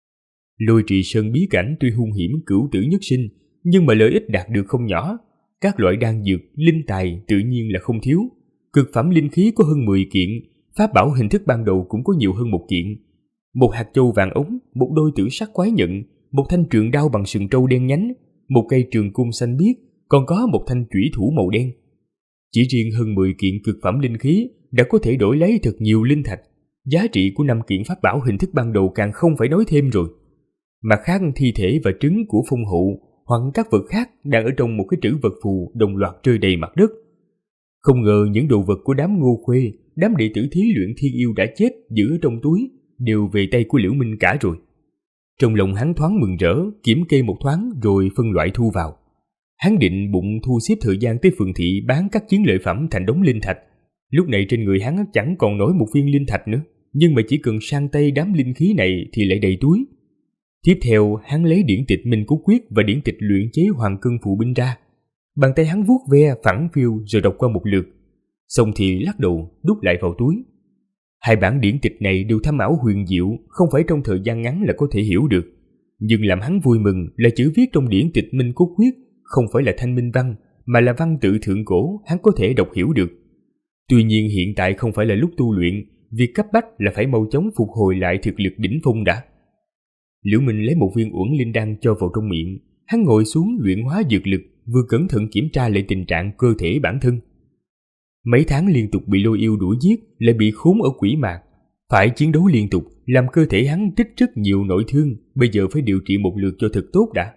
Lôi Trì Sơn bí cảnh tuy hung hiểm cửu tử nhất sinh, nhưng mà lợi ích đạt được không nhỏ. Các loại đan dược, linh tài tự nhiên là không thiếu. Cực phẩm linh khí có hơn 10 kiện, pháp bảo hình thức ban đầu cũng có nhiều hơn một kiện. Một hạt châu vàng ống, một đôi tử sắc quái nhận, một thanh trường đao bằng sừng trâu đen nhánh, một cây trường cung xanh biếc, còn có một thanh chủy thủ màu đen. Chỉ riêng hơn 10 kiện cực phẩm linh khí đã có thể đổi lấy thật nhiều linh thạch. Giá trị của 5 kiện pháp bảo hình thức ban đầu càng không phải nói thêm rồi. Mặt khác, thi thể và trứng của phong hụ hoặc các vật khác đang ở trong một cái trữ vật phù đồng loạt rơi đầy mặt đất. Không ngờ những đồ vật của đám Ngô Khuê, đám đệ tử thí luyện Thiên yêu đã chết giữ ở trong túi đều về tay của Liễu Minh cả rồi. Trong lòng hắn thoáng mừng rỡ, kiểm kê một thoáng rồi phân loại thu vào. Hắn định bụng thu xếp thời gian tới phường thị bán các chiến lợi phẩm thành đống linh thạch. Lúc này trên người hắn chẳng còn nổi một viên linh thạch nữa, nhưng mà chỉ cần sang tay đám linh khí này thì lại đầy túi. Tiếp theo hắn lấy điển tịch Minh Cốt Quyết và điển tịch luyện chế Hoàng Cân Phụ Binh ra. Bàn tay hắn vuốt ve phẳng phiu rồi đọc qua một lượt, xong thì lắc đầu đút lại vào túi. Hai bản điển tịch này đều thâm ảo huyền diệu, không phải trong thời gian ngắn là có thể hiểu được. Nhưng làm hắn vui mừng là chữ viết trong điển tịch Minh Cốt Quyết không phải là thanh minh văn, mà là văn tự thượng cổ hắn có thể đọc hiểu được. Tuy nhiên hiện tại không phải là lúc tu luyện, việc cấp bách là phải mau chóng phục hồi lại thực lực đỉnh phong đã. Liễu Minh lấy một viên uẩn linh đan cho vào trong miệng, hắn ngồi xuống luyện hóa dược lực, vừa cẩn thận kiểm tra lại tình trạng cơ thể bản thân. Mấy tháng liên tục bị Lôi yêu đuổi giết, lại bị khốn ở quỷ mạc, phải chiến đấu liên tục, làm cơ thể hắn tích rất nhiều nội thương, bây giờ phải điều trị một lượt cho thật tốt đã.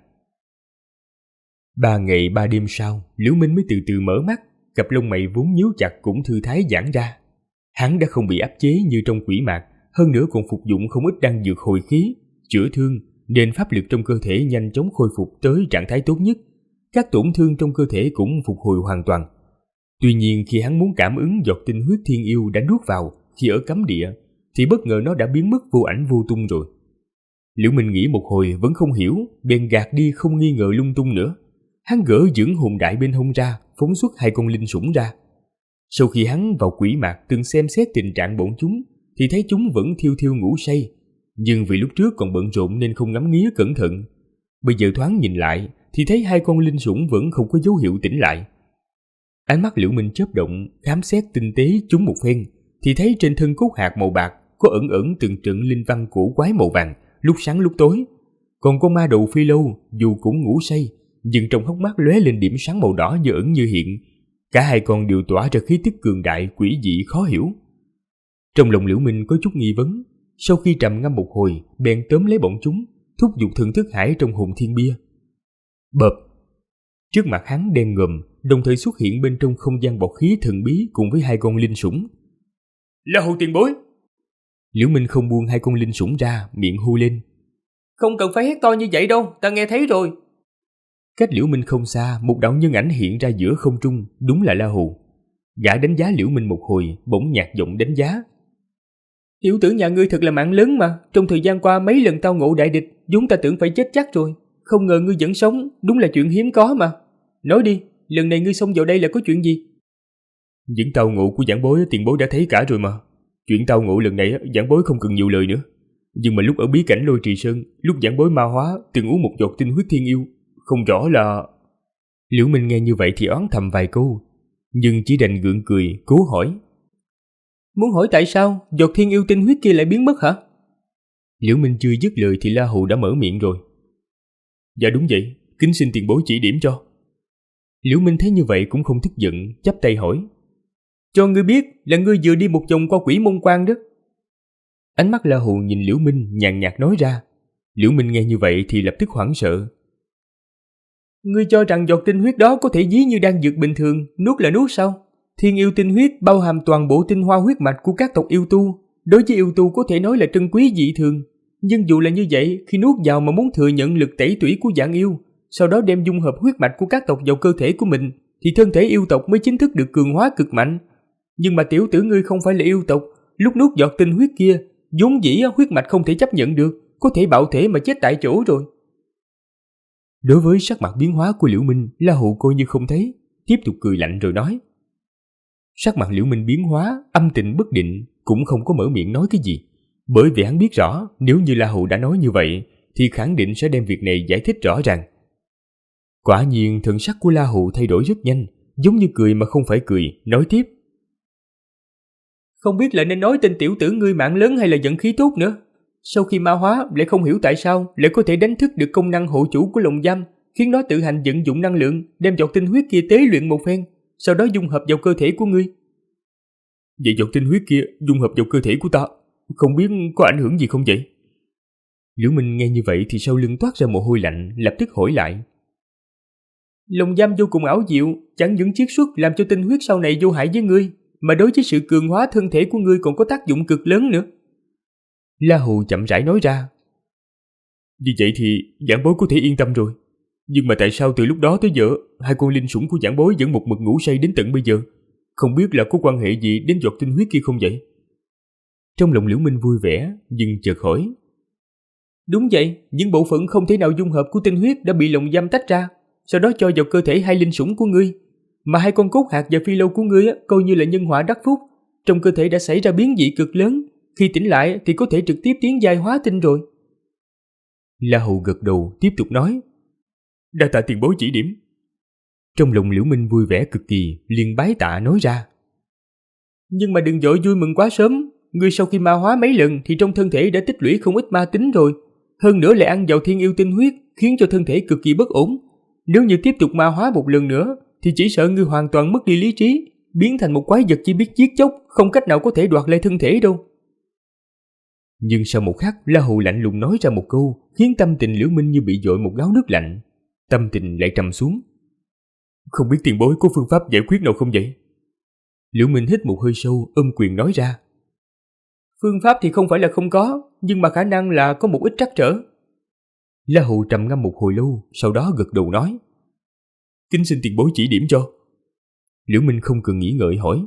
3 ngày 3 đêm sau, Liễu Minh mới từ từ mở mắt, cặp lông mày vốn nhíu chặt cũng thư thái giãn ra. Hắn đã không bị áp chế như trong quỷ mạc, hơn nữa còn phục dụng không ít đan dược hồi khí, chữa thương, nên pháp lực trong cơ thể nhanh chóng khôi phục tới trạng thái tốt nhất. Các tổn thương trong cơ thể cũng phục hồi hoàn toàn. Tuy nhiên khi hắn muốn cảm ứng giọt tinh huyết Thiên yêu đã nuốt vào khi ở cấm địa, thì bất ngờ nó đã biến mất vô ảnh vô tung rồi. Liễu Minh nghĩ một hồi vẫn không hiểu, bèn gạt đi không nghi ngờ lung tung nữa. Hắn gỡ dưỡng hồn đại bên hông ra, phóng xuất 2 con linh sủng ra. Sau khi hắn vào quỷ mạc từng xem xét tình trạng bọn chúng, thì thấy chúng vẫn thiêu thiêu ngủ say. Nhưng vì lúc trước còn bận rộn nên không ngắm nghía cẩn thận. Bây giờ thoáng nhìn lại thì thấy 2 con linh sủng vẫn không có dấu hiệu tỉnh lại. Ánh mắt Liễu Minh chớp động, khám xét tinh tế chúng một phen, thì thấy trên thân cốt hạt màu bạc có ẩn ẩn từng trận linh văn cổ quái màu vàng, lúc sáng lúc tối. Còn con ma đầu phi lâu dù cũng ngủ say, nhưng trong hốc mắt lóe lên điểm sáng màu đỏ như ẩn như hiện. Cả hai con đều tỏa ra khí tức cường đại quỷ dị khó hiểu. Trong lòng Liễu Minh có chút nghi vấn, sau khi trầm ngâm một hồi, bèn tóm lấy bọn chúng, thúc giục thần thức hải trong hồn thiên bia. Bợp! Trước mặt hắn đen ngòm, đồng thời xuất hiện bên trong không gian bọt khí thần bí cùng với hai con linh sủng. La Hầu tiền bối! Liễu Minh không buông hai con linh sủng ra, miệng hô lên. Không cần phải hét to như vậy đâu, ta nghe thấy rồi. Cách Liễu Minh không xa, một đạo nhân ảnh hiện ra giữa không trung, đúng là La Hầu. Gã đánh giá Liễu Minh một hồi, bỗng nhạt giọng đánh giá. Tiểu tử nhà ngươi thật là mạng lớn mà, trong thời gian qua mấy lần tao ngộ đại địch, vốn ta tưởng phải chết chắc rồi. Không ngờ ngươi vẫn sống, đúng là chuyện hiếm có mà. Nói đi, lần này ngươi xông vào đây là có chuyện gì? Những tao ngộ của giảng bối tiền bối đã thấy cả rồi mà. Chuyện tao ngộ lần này giảng bối không cần nhiều lời nữa. Nhưng mà lúc ở bí cảnh Lôi Trì Sơn, lúc giảng bối ma hóa từng uống một giọt tinh huyết thiên yêu, không rõ là... Liễu Minh nghe như vậy thì oán thầm vài câu, nhưng chỉ đành gượng cười, cố hỏi. Muốn hỏi tại sao giọt thiên yêu tinh huyết kia lại biến mất hả? Liễu Minh chưa dứt lời thì La Hầu đã mở miệng rồi. Dạ đúng vậy, kính xin tiền bối chỉ điểm cho. Liễu Minh thấy như vậy cũng không tức giận, chắp tay hỏi. Cho ngươi biết là ngươi vừa đi một vòng qua Quỷ Môn Quan đó. Ánh mắt La Hầu nhìn Liễu Minh nhàn nhạt nói ra. Liễu Minh nghe như vậy thì lập tức hoảng sợ. Ngươi cho rằng giọt tinh huyết đó có thể ví như đan dược bình thường, nuốt là nuốt sao? Thiên yêu tinh huyết bao hàm toàn bộ tinh hoa huyết mạch của các tộc yêu tu, đối với yêu tu có thể nói là trân quý dị thường. Nhưng dù là như vậy, khi nuốt vào mà muốn thừa nhận lực tẩy tủy của dạng yêu, sau đó đem dung hợp huyết mạch của các tộc vào cơ thể của mình, thì thân thể yêu tộc mới chính thức được cường hóa cực mạnh. Nhưng mà tiểu tử ngươi không phải là yêu tộc, lúc nuốt giọt tinh huyết kia, vốn dĩ huyết mạch không thể chấp nhận được, có thể bạo thể mà chết tại chỗ rồi. Đối với sắc mặt biến hóa của Liễu Minh, La Hầu coi như không thấy, tiếp tục cười lạnh rồi nói. Sắc mặt Liễu Minh biến hóa, âm tình bất định, cũng không có mở miệng nói cái gì, bởi vì hắn biết rõ nếu như La Hầu đã nói như vậy thì khẳng định sẽ đem việc này giải thích rõ ràng. Quả nhiên thần sắc của La Hầu thay đổi rất nhanh, giống như cười mà không phải cười, nói tiếp. Không biết là nên nói tên tiểu tử ngươi mạng lớn hay là vận khí tốt nữa. Sau khi ma hóa lại không hiểu tại sao lại có thể đánh thức được công năng hộ chủ của lồng giam, khiến nó tự hành vận dụng năng lượng, đem giọt tinh huyết kia tế luyện một phen, sau đó dung hợp vào cơ thể của ngươi. Vậy giọt tinh huyết kia dung hợp vào cơ thể của ta, không biết có ảnh hưởng gì không vậy? Liễu Minh nghe như vậy thì sau lưng toát ra mồ hôi lạnh, lập tức hỏi lại. Lồng giam vô cùng ảo diệu, chẳng những chiết xuất làm cho tinh huyết sau này vô hại với ngươi, mà đối với sự cường hóa thân thể của ngươi còn có tác dụng cực lớn nữa. La Hầu chậm rãi nói ra. Vì vậy thì giảng bối có thể yên tâm rồi. Nhưng mà tại sao từ lúc đó tới giờ hai con linh sủng của giảng bối vẫn một mực ngủ say đến tận bây giờ? Không biết là có quan hệ gì đến giọt tinh huyết kia không vậy? Trong lòng Liễu Minh vui vẻ, nhưng chợt hỏi. Đúng vậy, những bộ phận không thể nào dung hợp của tinh huyết đã bị lồng giam tách ra, sau đó cho vào cơ thể hai linh sủng của ngươi. Mà hai con cốt hạt và phi lâu của ngươi coi như là nhân họa đắc phúc, trong cơ thể đã xảy ra biến dị cực lớn, khi tỉnh lại thì có thể trực tiếp tiến giai hóa tinh rồi. La Hầu gật đầu tiếp tục nói. Đa tạ tiền bối chỉ điểm. Trong lòng Liễu Minh vui vẻ cực kỳ, liền bái tạ nói ra. Nhưng mà đừng vội vui mừng quá sớm, ngươi sau khi ma hóa mấy lần thì trong thân thể đã tích lũy không ít ma tính rồi, hơn nữa lại ăn vào thiên yêu tinh huyết, khiến cho thân thể cực kỳ bất ổn. Nếu như tiếp tục ma hóa một lần nữa thì chỉ sợ ngươi hoàn toàn mất đi lý trí, biến thành một quái vật chỉ biết giết chóc, không cách nào có thể đoạt lại thân thể đâu. Nhưng sau một khắc, La Hầu lạnh lùng nói ra một câu, khiến tâm tình Liễu Minh như bị dội một gáo nước lạnh. Tâm tình lại trầm xuống. Không biết tiền bối có phương pháp giải quyết nào không vậy? Liễu Minh hít một hơi sâu, ôm quyền nói ra. Phương pháp thì không phải là không có, nhưng mà khả năng là có một ít trắc trở. La Hầu trầm ngâm một hồi lâu, sau đó gật đầu nói. Kính xin tiền bối chỉ điểm cho. Liễu Minh không cần nghĩ ngợi hỏi.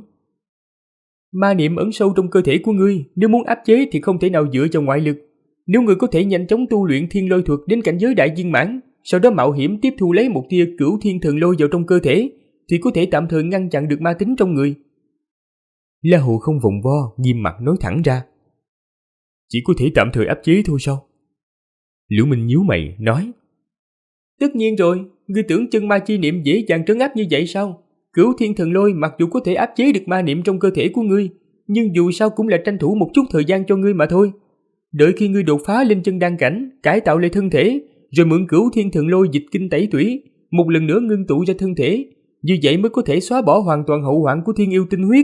Ma niệm ẩn sâu trong cơ thể của ngươi, nếu muốn áp chế thì không thể nào dựa vào ngoại lực. Nếu ngươi có thể nhanh chóng tu luyện thiên lôi thuật đến cảnh giới đại viên mãn, sau đó mạo hiểm tiếp thu lấy một tia cửu thiên thần lôi vào trong cơ thể, thì có thể tạm thời ngăn chặn được ma tính trong người. La Hầu không vòng vo, nghiêm mặt nói thẳng ra. Chỉ có thể tạm thời áp chế thôi sao? Liễu Minh nhíu mày, nói. Tất nhiên rồi, ngươi tưởng chân ma chi niệm dễ dàng trấn áp như vậy sao? Cửu thiên thần lôi mặc dù có thể áp chế được ma niệm trong cơ thể của ngươi, nhưng dù sao cũng là tranh thủ một chút thời gian cho ngươi mà thôi. Đợi khi ngươi đột phá lên chân đan cảnh, cải tạo lại thân thể, rồi mượn Cửu Thiên Thần Lôi dịch kinh tẩy tủy, một lần nữa ngưng tụ ra thân thể, như vậy mới có thể xóa bỏ hoàn toàn hậu hoạn của Thiên Yêu tinh huyết.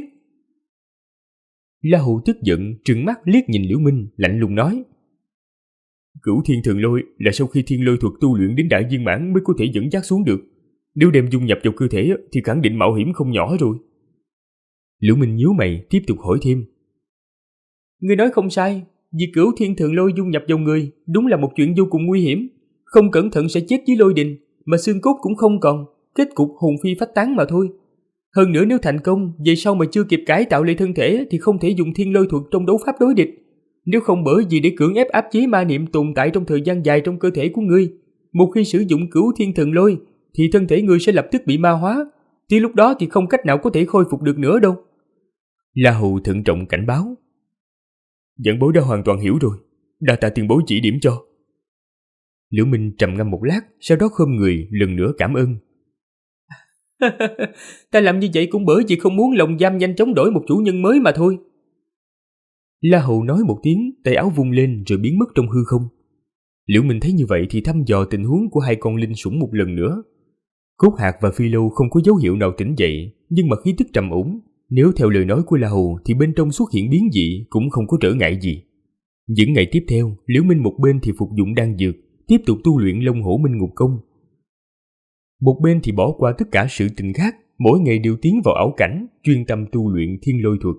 La Hầu tức giận, trừng mắt liếc nhìn Liễu Minh, lạnh lùng nói: Cửu Thiên Thần Lôi là sau khi thiên lôi thuật tu luyện đến đại viên mãn mới có thể dẫn dắt xuống được. Nếu đem dung nhập vào cơ thể thì khẳng định mạo hiểm không nhỏ rồi. Liễu Minh nhíu mày, tiếp tục hỏi thêm: Ngươi nói không sai, vì Cửu Thiên Thần Lôi dung nhập vào người đúng là một chuyện vô cùng nguy hiểm, không cẩn thận sẽ chết dưới lôi đình, mà xương cốt cũng không còn, kết cục hồn phi phách tán mà thôi. Hơn nữa nếu thành công, về sau mà chưa kịp cải tạo lại thân thể thì không thể dùng thiên lôi thuật trong đấu pháp đối địch. Nếu không bởi vì để cưỡng ép áp chế ma niệm tồn tại trong thời gian dài trong cơ thể của ngươi, một khi sử dụng Cửu Thiên Thần Lôi thì thân thể ngươi sẽ lập tức bị ma hóa, thì lúc đó thì không cách nào có thể khôi phục được nữa đâu. La Hầu thận trọng cảnh báo: Giảng bối đã hoàn toàn hiểu rồi, đa tạ tiền bối chỉ điểm cho. Liễu Minh trầm ngâm một lát, sau đó khom người lần nữa cảm ơn. Ta làm như vậy cũng bởi vì không muốn lồng giam nhanh chóng đổi một chủ nhân mới mà thôi. La Hầu nói một tiếng, tay áo vung lên rồi biến mất trong hư không. Liễu Minh thấy như vậy thì thăm dò tình huống của hai con linh sủng một lần nữa. Cốt Hạc và Phi Lâu không có dấu hiệu nào tỉnh dậy, nhưng mà khí tức trầm ổn. Nếu theo lời nói của La Hầu thì bên trong xuất hiện biến dị cũng không có trở ngại gì. Những ngày tiếp theo, Liễu Minh một bên thì phục dụng đan dược, tiếp tục tu luyện Long Hổ Minh Ngục Công. Một bên thì bỏ qua tất cả sự tình khác, mỗi ngày đều tiến vào ảo cảnh, chuyên tâm tu luyện thiên lôi thuật.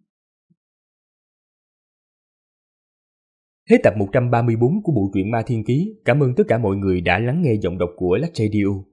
Hết tập 134 của bộ truyện Ma Thiên Ký. Cảm ơn tất cả mọi người đã lắng nghe giọng đọc của Lách Radio.